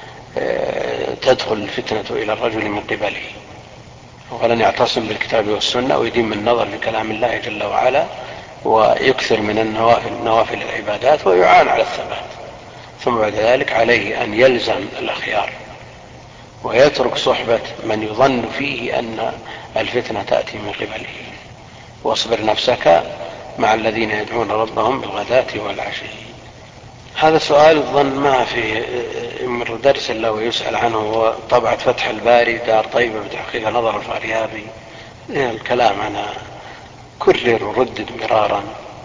تدخل الفتنة إلى الرجل من قبله. ولن يعتصم بالكتاب والسنة ويدين من النظر في كلام الله جل وعلا ويكثر من نوافل العبادات ويعان على الثبات، ثم بعد ذلك عليه أن يلزم الأخيار ويترك صحبة من يظن فيه أن الفتنة تأتي من قبله، واصبر نفسك مع الذين يدعون ربهم بالغداة والعشي. هذا سؤال الظن ما في من درس الله ويسأل عنه، هو طبعة فتح الباري دار طيبة بتحقيق نظر الفاريابي. الكلام أنا كرر وردد مرارا،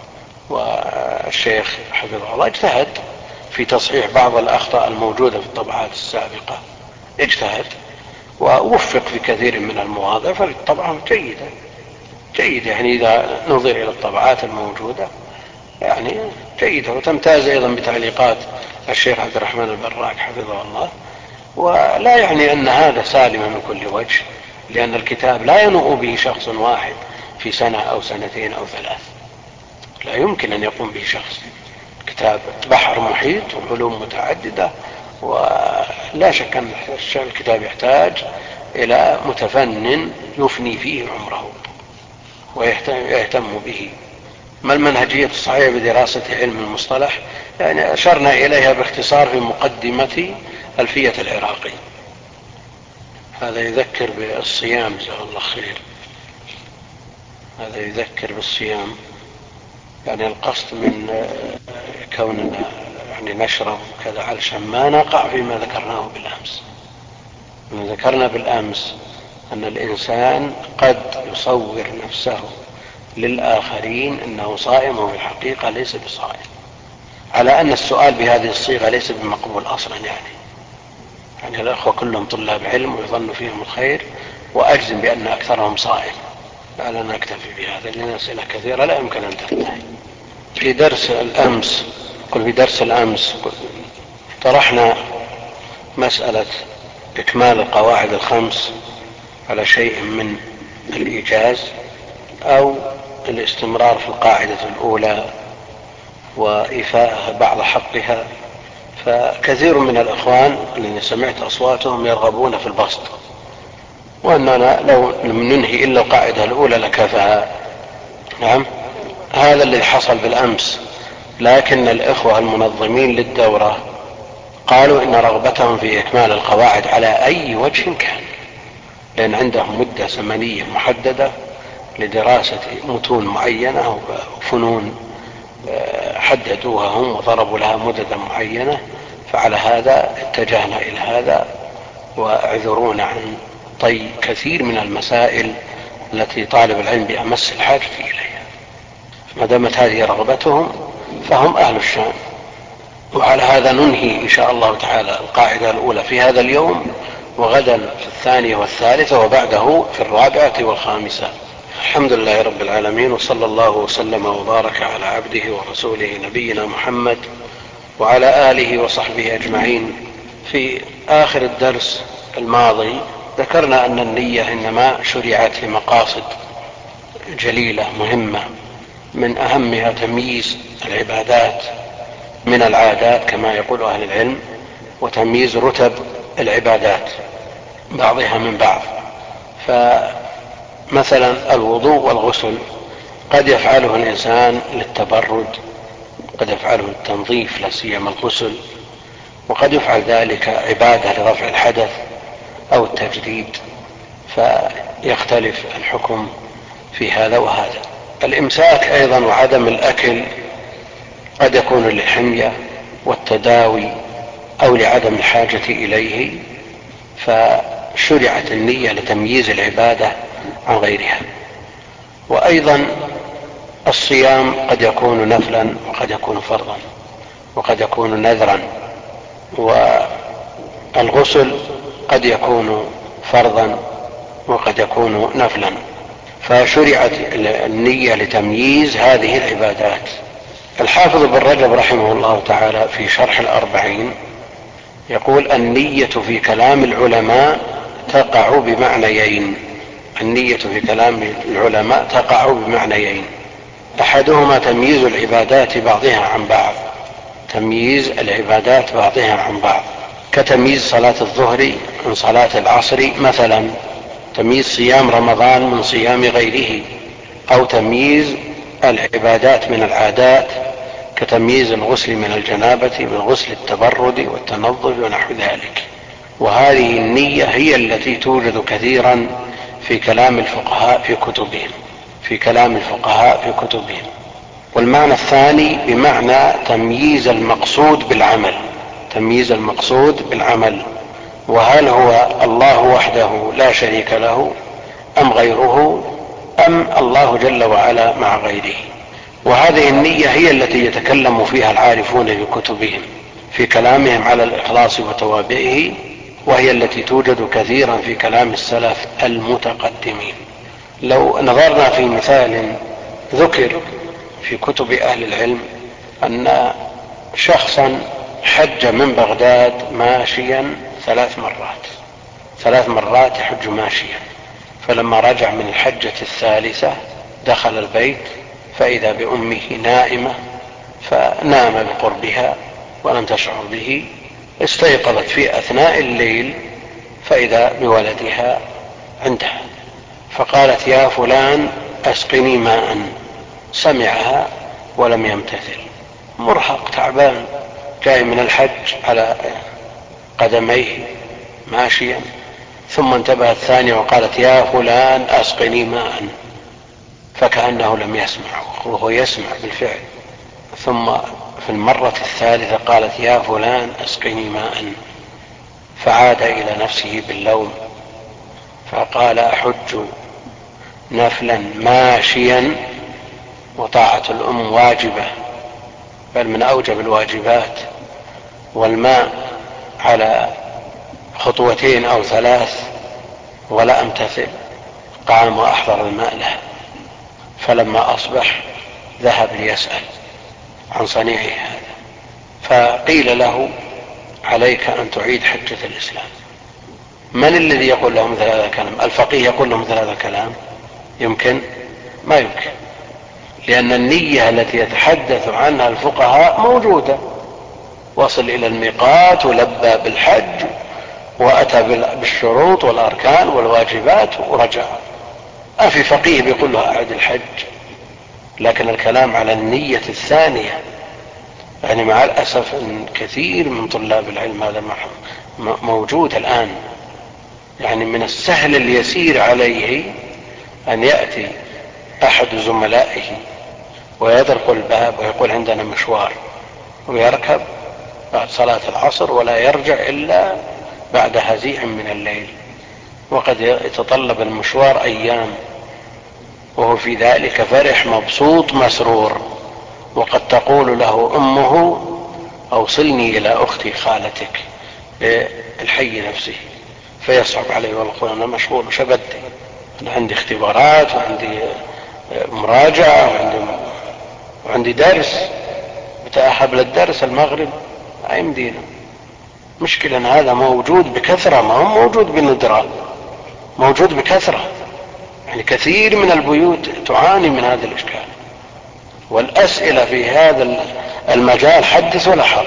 والشيخ حفظه الله اجتهد في تصحيح بعض الأخطاء الموجودة في الطبعات السابقة، اجتهد ووفق في كثير من المواضع، فالطبعة جيدة يعني إذا نظر إلى الطبعات الموجودة يعني جيدة، وتمتاز أيضا بتعليقات الشيخ عبد الرحمن البراك حفظه الله. ولا يعني أن هذا سالم من كل وجه، لأن الكتاب لا ينوء به شخص واحد في سنة أو سنتين أو 3، لا يمكن أن يقوم به شخص. كتاب بحر محيط وعلوم متعددة، ولا شك أن الكتاب يحتاج إلى متفنن يفني فيه عمره ويهتم به. ما المنهجية الصحيحة بدراسة علم المصطلح؟ يعني أشرنا إليها باختصار في مقدمة ألفية العراقي. هذا يذكر بالصيام، جزاه الله خير، هذا يذكر بالصيام، يعني القصد من كوننا يعني نشرب كذا علشان ما نقع فيما ذكرناه بالأمس. ذكرنا بالأمس أن الإنسان قد يصور نفسه للآخرين أنه صائم وفي الحقيقة ليس بصائم، على أن السؤال بهذه الصيغة ليس بمقبول أصلا. يعني الأخوة كلهم طلاب علم ويظن فيهم الخير، وأجزم بأن أكثرهم صائم. لا نكتفي بهذا لأن أسئلة كثيرة لا يمكن أن تنتهي. في درس الأمس طرحنا مسألة إكمال القواعد الخمس على شيء من الإيجاز أو الاستمرار في القاعدة الأولى وإيفاءها بعض حقها. فكثير من الأخوان الذين سمعت أصواتهم يرغبون في البسط، وأننا لو لم ننهي إلا القاعدة الأولى لكفاها. نعم، هذا الذي حصل بالأمس. لكن الإخوة المنظمين للدورة قالوا إن رغبتهم في إكمال القواعد على أي وجه كان، لأن عندهم مدة زمنية محددة لدراسة متون معينة وفنون حددوها هم وضربوا لها مددا معينة، فعلى هذا اتجهنا إلى هذا، واعذرونا عن طي كثير من المسائل التي طالب العلم بأمس الحاجة إليها. ما دامت هذه رغبتهم فهم أهل الشان. وعلى هذا ننهي إن شاء الله تعالى القاعدة الأولى في هذا اليوم، وغدا في الثانية والثالثة، وبعده في الرابعة والخامسة. الحمد لله رب العالمين، وصلى الله وسلم وبارك على عبده ورسوله نبينا محمد وعلى آله وصحبه أجمعين. في آخر الدرس الماضي ذكرنا أن النية إنما شرعت لمقاصد جليلة مهمة، من أهمها تمييز العبادات من العادات كما يقول أهل العلم، وتمييز رتب العبادات بعضها من بعض. فمثلا الوضوء والغسل قد يفعله الإنسان للتبرد، قد يفعله للتنظيف لا سيما الغسل، وقد يفعل ذلك عبادة لرفع الحدث أو التجديد، فيختلف الحكم في هذا وهذا. الإمساك أيضا وعدم الأكل قد يكون للحمية والتداوي أو لعدم الحاجة إليه، فشرعت النية لتمييز العبادة عن غيرها. وأيضا الصيام قد يكون نفلا وقد يكون فرضا وقد يكون نذرا، والغسل قد يكون فرضا وقد يكون نفلا، فشرعت النية لتمييز هذه العبادات. الحافظ ابن رجب رحمه الله تعالى في شرح الأربعين يقول: النية في كلام العلماء تقع بمعنيين. النية في كلام العلماء تقع بمعنيين: أحدهما تمييز العبادات بعضها عن بعض، تمييز العبادات بعضها عن بعض، كتمييز صلاة الظهر من صلاة العصر مثلا، تمييز صيام رمضان من صيام غيره، أو تمييز العبادات من العادات كتمييز الغسل من الجنابة من غسل التبرد والتنظف ونحو ذلك. وهذه النية هي التي توجد كثيرا في كلام الفقهاء في كتبهم. والمعنى الثاني بمعنى تمييز المقصود بالعمل، وهل هو الله وحده لا شريك له أم غيره، أم الله جل وعلا مع غيره. وهذه النية هي التي يتكلم فيها العارفون في كتبهم في كلامهم على الإخلاص وتوابعه، وهي التي توجد كثيرا في كلام السلف المتقدمين. لو نظرنا في مثال ذكر في كتب أهل العلم أن شخصا حج من بغداد ماشيا 3 مرات يحج ماشيا، فلما رجع من الحجة الثالثة دخل البيت فإذا بأمه نائمة، فنام بقربها ولم تشعر به، استيقظت في أثناء الليل فإذا بولدها عندها، فقالت: يا فلان أسقني ماء. سمعها ولم يمتثل، مرهق تعبان جاي من الحج على قدميه ماشيا، ثم انتبهت ثانية وقالت: يا فلان أسقني ماء، فكأنه لم يسمع وهو يسمع بالفعل. ثم في المرة الثالثة قالت: يا فلان أسقني ماء، فعاد إلى نفسه باللوم فقال: أحج نفلا ماشيا وطاعة الأم واجبة بل من أوجب الواجبات، والماء على خطوتين أو 3 ولا أمتثل، قام وأحضر الماء له. فلما أصبح ذهب ليسأل عن صنيعه هذا، فقيل له عليك أن تعيد حجة الإسلام. من الذي يقول له مثل هذا الكلام؟ الفقيه يقول له مثل هذا الكلام؟ يمكن؟ ما يمكن، لأن النية التي يتحدث عنها الفقهاء موجودة. وصل إلى الميقات ولبى بالحج وأتى بالشروط والأركان والواجبات ورجع. في فقيه بيقول له أعد الحج، لكن الكلام على النية الثانية. يعني مع الأسف أن كثير من طلاب العلم هذا موجود الآن، يعني من السهل اليسير عليه أن يأتي أحد زملائه ويطرق الباب ويقول عندنا مشوار، ويركب بعد صلاة العصر ولا يرجع إلا بعد هزيع من الليل، وقد يتطلب المشوار أيام، وهو في ذلك فرح مبسوط مسرور. وقد تقول له أمه أوصلني إلى أختي خالتك الحي نفسه، فيصعب عليه ويقول أنا مشغول وش بدي، أنا عندي اختبارات وعندي مراجعة وعندي درس، بتأهب للدرس المغرب ما يمدينا. مشكلة أن هذا موجود بكثرة، ما هو موجود بندرة، موجود بكثرة. يعني كثير من البيوت تعاني من هذا الإشكال، والأسئلة في هذا المجال حدث ولا حرج.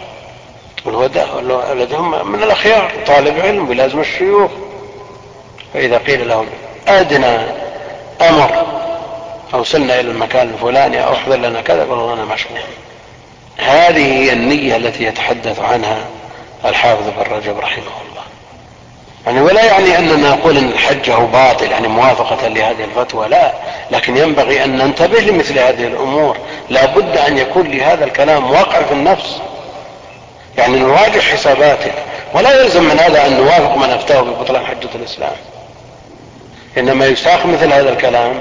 ولدهم من الأخيار طالب علم بلازم الشيوخ، فإذا قيل لهم أدنى أمر أوصلنا إلى المكان الفلاني أو أحضر لنا كذا، قالوا أنا مشغول. هذه هي النية التي يتحدث عنها الحافظ بن رجب رحمه الله. يعني ولا يعني أننا نقول أن الحج هو باطل يعني موافقة لهذه الفتوى، لا، لكن ينبغي أن ننتبه لمثل هذه الأمور. لا بد أن يكون لهذا الكلام واقع في النفس، يعني نراجع حساباته، ولا يلزم من هذا أن نوافق من أفتاه ببطلان حجة الإسلام. إنما يساق مثل هذا الكلام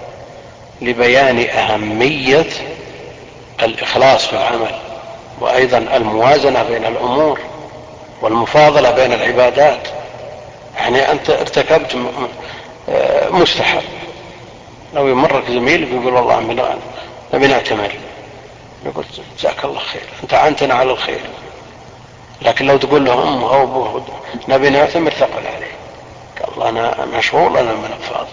لبيان أهمية الإخلاص في العمل، وأيضا الموازنة بين الأمور والمفاضلة بين العبادات. يعني أنت ارتكبت مستحب، لو يمرك زميل يقول والله نبي نعتمر، يقول جزاك الله خير أنت عنتنا على الخير. لكن لو تقول له أمه أو أبوه نبي نعتمر ثقل عليه، قال الله أنا مشغول أنا من فاضي.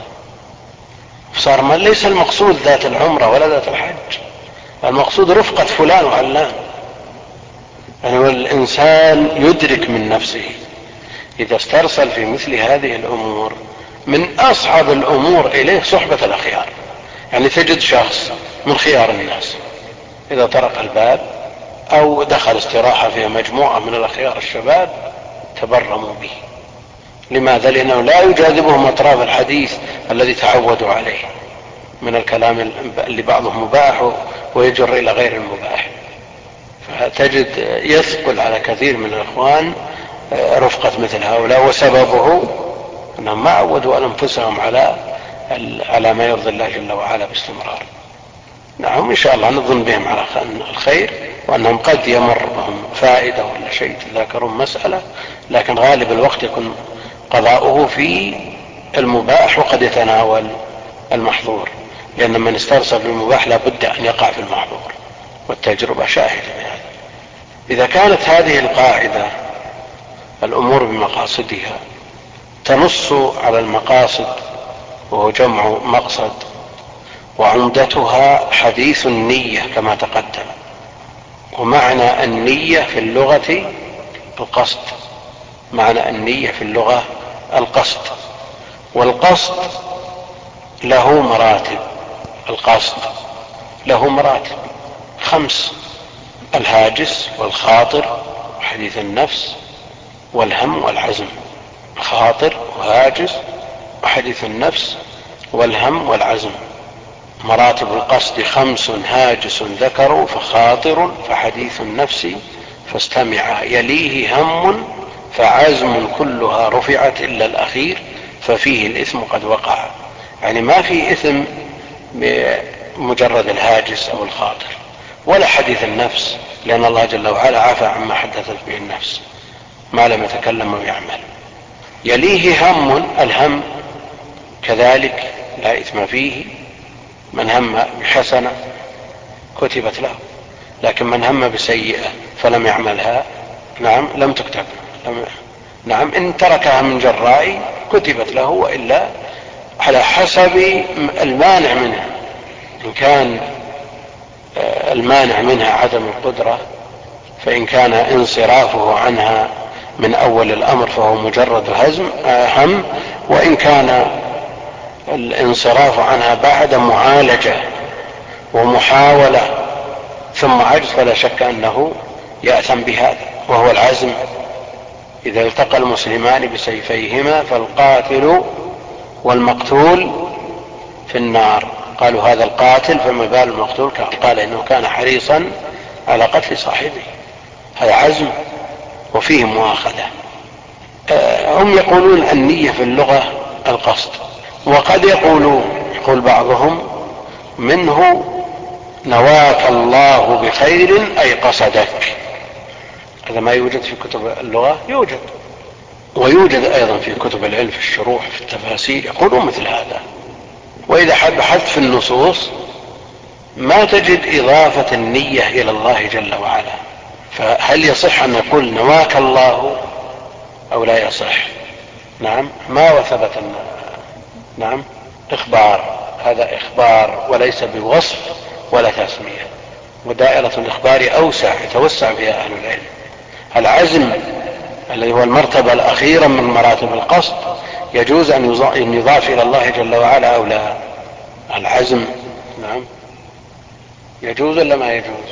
صار ما ليس المقصود ذات العمرة ولا ذات الحج، المقصود رفقة فلان وعلان. يعني الإنسان يدرك من نفسه إذا استرسل في مثل هذه الأمور، من أصعب الأمور إليه صحبة الأخيار. يعني تجد شخص من خيار الناس إذا طرق الباب أو دخل استراحة فيها مجموعة من الأخيار الشباب تبرموا به. لماذا؟ لأنه لا يجاذبهم أطراف الحديث الذي تعودوا عليه من الكلام اللي بعضه مباح ويجر إلى غير المباح. فتجد يثقل على كثير من الإخوان رفقة مثل هؤلاء، وسببه أنهم ما عودوا أنفسهم على ما يرضي الله جل وعلا باستمرار. نعم إن شاء الله نظن بهم على الخير، وأنهم قد يمر بهم فائدة ولا شيء تذاكرون مسألة، لكن غالب الوقت يكون قضاؤه في المباح وقد يتناول المحظور، لأن من استرسل بالمباح لا بد أن يقع في المحظور، والتجربة شاهدة بهذا. إذا كانت هذه القاعدة الأمور بمقاصدها تنص على المقاصد وهو جمع مقصد، وعمدتها حديث النية كما تقدم. ومعنى النية في اللغة القصد، معنى النية في اللغة القصد، والقصد له مراتب. القصد له مراتب 5: الهاجس والخاطر وحديث النفس والهم والعزم. خاطر وهاجس وحديث النفس والهم والعزم. مراتب القصد 5: هاجس ذكر فخاطر فحديث النفس فاستمع، يليه هم فعزم كلها رفعت إلا الأخير ففيه الإثم قد وقع. يعني ما في إثم مجرد الهاجس أو الخاطر، ولا حديث النفس، لأن الله جل وعلا عفى عما حدثت به النفس ما لم يتكلم ويعمل. يليه هم، الهم كذلك لا إثم فيه، من هم بحسنة كتبت له، لكن من هم بسيئة فلم يعملها نعم لم تكتب، نعم إن تركها من جراء كتبت له، وإلا على حسب المانع منها. إن كان المانع منها عدم القدرة، فإن كان انصرافه عنها من أول الأمر فهو مجرد هم، وإن كان الانصراف عنها بعد معالجة ومحاولة ثم عجز فلا شك أنه يأثم بهذا، وهو العزم. إذا التقى المسلمان بسيفيهما فالقاتل والمقتول في النار. قالوا هذا القاتل فما بال المقتول؟ قال إنه كان حريصا على قتل صاحبه. هذا عزم وفيه مؤاخذة. هم يقولون النية في اللغة القصد، وقد يقول بعضهم منه نواك الله بخير أي قصدك. هذا ما يوجد في كتب اللغة، يوجد، ويوجد أيضا في كتب العلم في الشروح في التفاسير يقولون مثل هذا. وإذا بحثت في النصوص ما تجد إضافة النية إلى الله جل وعلا، فهل يصح أن نقول نواك الله أو لا يصح؟ نعم ما وثبت نعم إخبار، هذا إخبار وليس بوصف ولا تسمية، ودائرة الإخبار أوسع يتوسع فيها أهل العلم. العزم الذي هو المرتبة الأخيرة من مراتب القصد يجوز أن يضاف إلى الله جل وعلا أو لا؟ العزم نعم يجوز ولا ما يجوز؟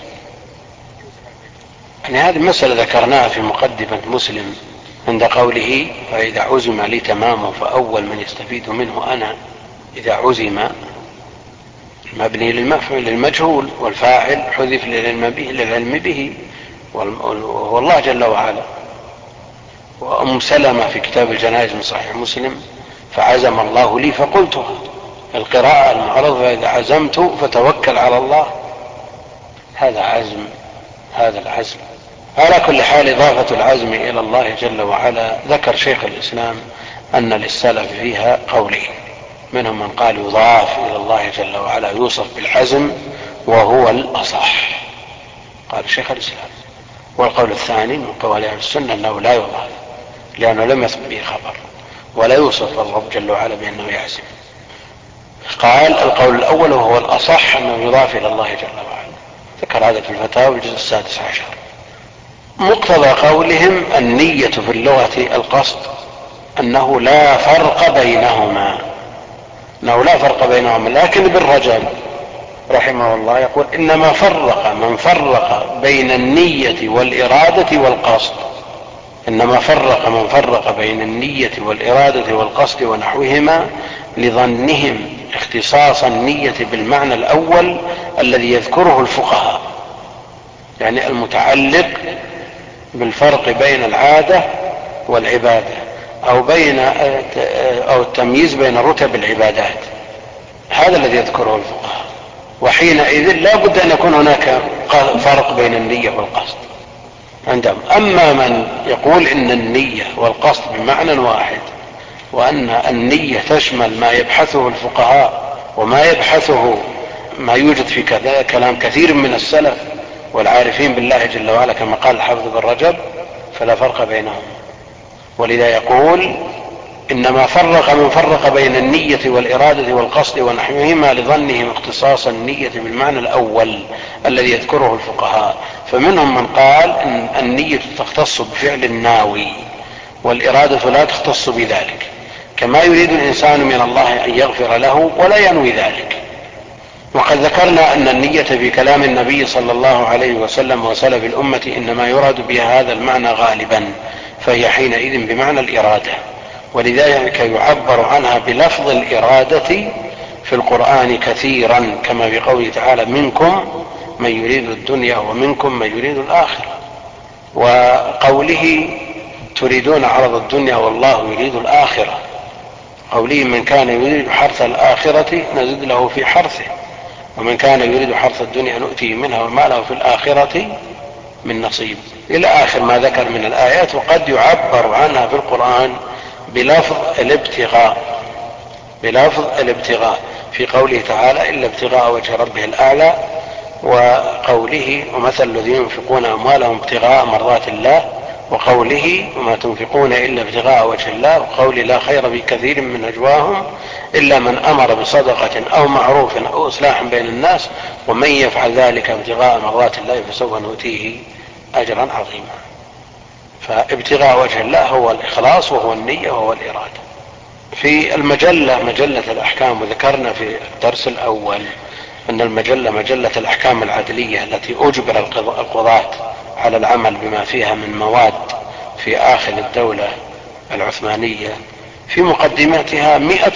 يعني هذه مسألة ذكرناها في مقدمة مسلم عند قوله فإذا عزم لي تمامه فأول من يستفيد منه أنا. إذا عزم مبني للمجهول، والفاعل حذف للعلم به وهو الله جل وعلا. وأم سلمة في كتاب الجنائز من صحيح مسلم فعزم الله لي فقلتها، القراءة المعرضة فإذا عزمت فتوكل على الله. هذا عزم، هذا العزم. على كل حال إضافة العزم إلى الله جل وعلا ذكر شيخ الإسلام أن للسلف فيها قولين، منهم من قال يضاف إلى الله جل وعلا يوصف بالعزم وهو الأصح، قال شيخ الإسلام. والقول الثاني من قول أهل السنة أنه لا يضاف لأنه لم يثبت به خبر، ولا يوصف الرب جل وعلا بأنه يعزم. قال القول الأول وهو الأصح أنه يضاف إلى الله جل وعلا، ذكر هذا في الفتاوى الجزء 16. مقتضى قولهم النية في اللغة القصد، أنه لا فرق بينهما، لكن ابن رجب رحمه الله يقول إنما فرق من فرق بين النية والإرادة والقصد، إنما فرق من فرق بين النية والإرادة والقصد ونحوهما لظنهم اختصاص النية بالمعنى الأول الذي يذكره الفقهاء، يعني المتعلق بالفرق بين العادة والعبادة أو التمييز بين رتب العبادات، هذا الذي يذكره الفقهاء. وحينئذ لا بد أن يكون هناك فرق بين النية والقصد عندهم. أما من يقول إن النية والقصد بمعنى واحد، وأن النية تشمل ما يبحثه الفقهاء وما يبحثه ما يوجد في كلام كثير من السلف والعارفين بالله جل وعلا كما قال الحافظ بن رجب، فلا فرق بينهم. ولذا يقول إنما فرق من فرق بين النية والإرادة والقصد ونحوهما لظنهم اختصاص النية بالمعنى الأول الذي يذكره الفقهاء. فمنهم من قال إن النية تختص بفعل الناوي والإرادة لا تختص بذلك، كما يريد الإنسان من الله أن يغفر له ولا ينوي ذلك. وقد ذكرنا أن النية في كلام النبي صلى الله عليه وسلم وسلف الأمة إنما يراد بها هذا المعنى غالبا، فهي حينئذ بمعنى الإرادة، ولذلك يعبر عنها بلفظ الإرادة في القرآن كثيرا، كما في قوله تعالى منكم من يريد الدنيا ومنكم من يريد الآخرة، وقوله تريدون عرض الدنيا والله يريد الآخرة، قوله من كان يريد حرث الآخرة نزد له في حرثه، ومن كان يريد حرث الدنيا نؤتيه منها وما له في الآخرة من نصيب إلى آخر ما ذكر من الآيات. وقد يعبر عنها في القرآن بلفظ الابتغاء في قوله تعالى إلا ابتغاء وجه ربه الأعلى، وقوله ومثل الذين ينفقون أموالهم ابتغاء مرضات الله، وقوله وما تنفقون إلا ابتغاء وجه الله، وقوله لا خير في كثير من نجواهم إلا من أمر بصدقة أو معروف أو إصلاح بين الناس ومن يفعل ذلك ابتغاء مرضات الله فسوف نؤتيه أجرا عظيما. فابتغاء وجه الله هو الإخلاص وهو النية وهو الإرادة. في المجلة مجلة الأحكام، وذكرنا في الدرس الأول أن المجلة مجلة الأحكام العدلية التي أجبر القضاة على العمل بما فيها من مواد في آخر الدولة العثمانية، في مقدمتها 100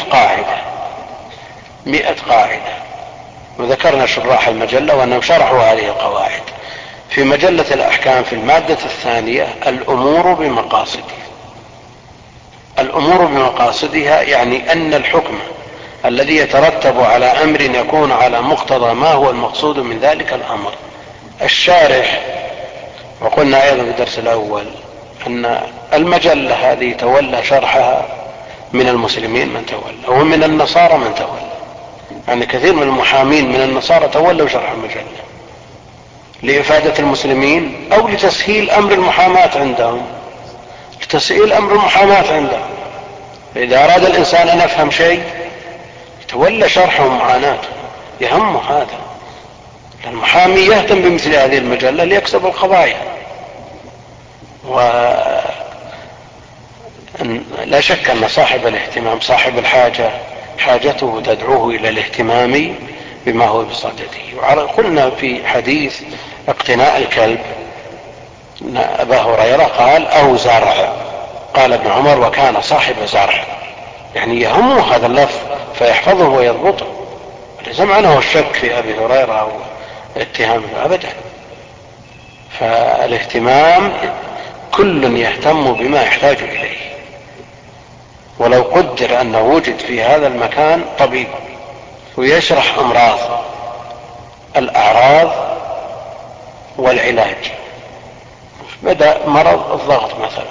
قاعدة، وذكرنا شراح المجلة وأنهم شرحوا هذه القواعد. في مجلة الأحكام في المادة الثانية الأمور بمقاصدها يعني أن الحكم الذي يترتب على أمر يكون على مقتضى ما هو المقصود من ذلك الأمر. الشارح، وقلنا أيضا في الدرس الأول أن المجلة هذه تولى شرحها من المسلمين من تولى ومن النصارى من تولى، يعني كثير من المحامين من النصارى تولوا شرح المجلة لإفادة المسلمين أو لتسهيل أمر المحاماة عندهم، فإذا أراد الإنسان أن يفهم شيء يتولى شرحه ومعاناته، يهم هذا. المحامي يهتم بمثل هذه المجلة ليكسب القضايا، ولا شك أن صاحب الاهتمام صاحب الحاجة حاجته تدعوه إلى الاهتمام بما هو بصدده. قلنا في حديث اقتناء الكلب أبا هريرة قال أو زرع، قال ابن عمر وكان صاحب زرع، يعني يهمه هذا اللفظ فيحفظه ويضبطه، ليس معناه الشك في أبي هريرة أو اتهامه أبدا. فالاهتمام كل يهتم بما يحتاج إليه. ولو قدر أنه وجد في هذا المكان طبيب ويشرح أمراض الأعراض والعلاج، بدأ مرض الضغط مثلا،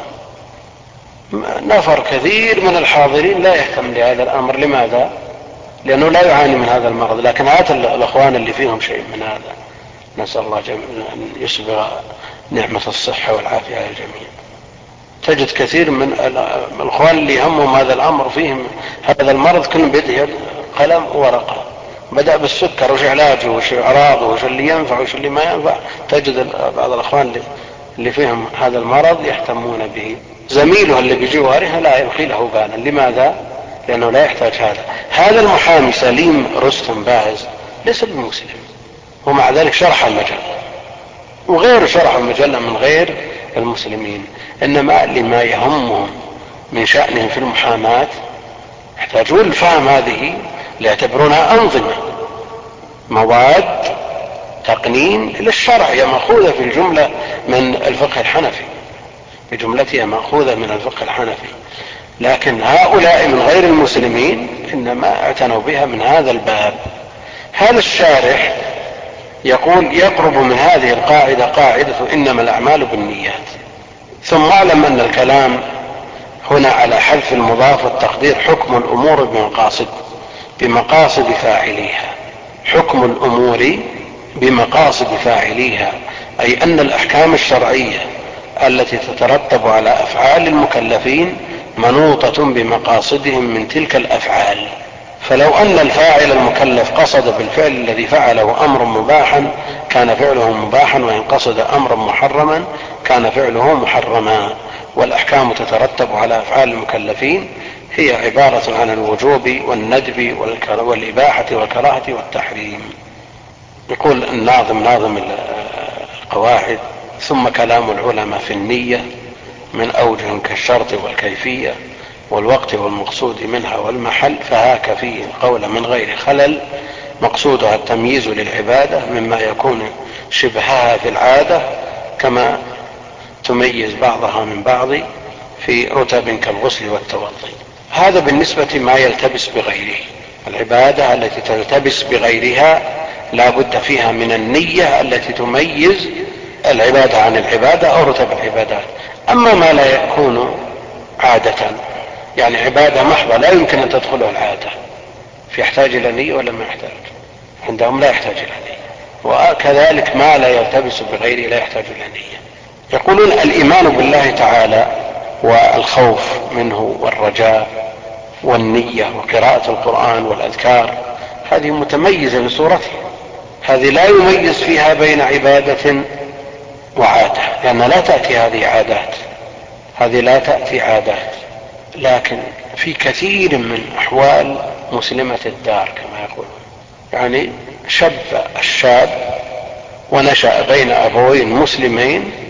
نفر كثير من الحاضرين لا يهتم لهذا الأمر. لماذا؟ لأنه لا يعاني من هذا المرض، لكن هات الأخوان اللي فيهم شيء من هذا، نسأل الله أن يسبغ نعمة الصحة والعافية على الجميع. تجد كثير من الأخوان اللي يهمهم هذا الأمر فيهم هذا المرض كلهم بيده قلم وورقة، بدأ بالسكر وش علاجه وش أعراضه وش اللي ينفع وش اللي ما ينفع. تجد بعض الأخوان اللي فيهم هذا المرض يهتمون به، زميله اللي بجواره لا يلقي له بالا. لماذا؟ لأنه لا يحتاج هذا المحامي سليم رستم باز ليس بمسلم، ومع ذلك شرح المجلة، وغير شرح المجلة من غير المسلمين، إنما لما يهمهم من شأنهم في المحاماة يحتاجون الفهم هذه ليعتبرونها أنظمة مواد تقنين للشرع، هي مأخوذة في الجملة من الفقه الحنفي، بجملتها مأخوذة من الفقه الحنفي، لكن هؤلاء من غير المسلمين إنما اعتنوا بها من هذا الباب. هذا الشارح يقول يقرب من هذه القاعدة قاعدة إنما الأعمال بالنيات. ثم اعلم أن الكلام هنا على حذف المضاف والتقدير حكم الأمور بمقاصد فاعليها، حكم الأمور بمقاصد فاعليها، أي أن الأحكام الشرعية التي تترتب على أفعال المكلفين منوطة بمقاصدهم من تلك الأفعال. فلو أن الفاعل المكلف قصد بالفعل الذي فعله أمر مباحا كان فعله مباحا، وإن قصد أمرا محرما كان فعله محرما. والأحكام تترتب على أفعال المكلفين هي عبارة عن الوجوب والندب والإباحة والكراهة والتحريم. يقول الناظم ناظم القواعد ثم كلام العلماء في النية من أوجه كالشرط والكيفية والوقت والمقصود منها والمحل، فهاك فيه القول من غير خلل، مقصودها التمييز للعبادة مما يكون شبهها في العادة كما تميز بعضها من بعض في رتب كالغسل والتوضي. هذا بالنسبة ما يلتبس بغيره، العبادة التي تلتبس بغيرها لا بد فيها من النية التي تميز العبادة عن العبادة أو رتب العبادات. أما ما لا يكون عادة، يعني عبادة محضة لا يمكن أن تدخلها العادة، فيحتاج إلى نية ولا ما يحتاج؟ عندهم لا يحتاج إلى نية. وكذلك ما لا يلتبس بغيره لا يحتاج إلى نية. يقولون الإيمان بالله تعالى والخوف منه والرجاء والنية وقراءة القرآن والأذكار هذه متميزة لصورتها، هذه لا يميز فيها بين عبادة وعادة، لأن لا تأتي هذه عادات، هذه لا تأتي عادات. لكن في كثير من أحوال مسلمة الدار كما يقولون، يعني شب الشاب ونشأ بين أبوين مسلمين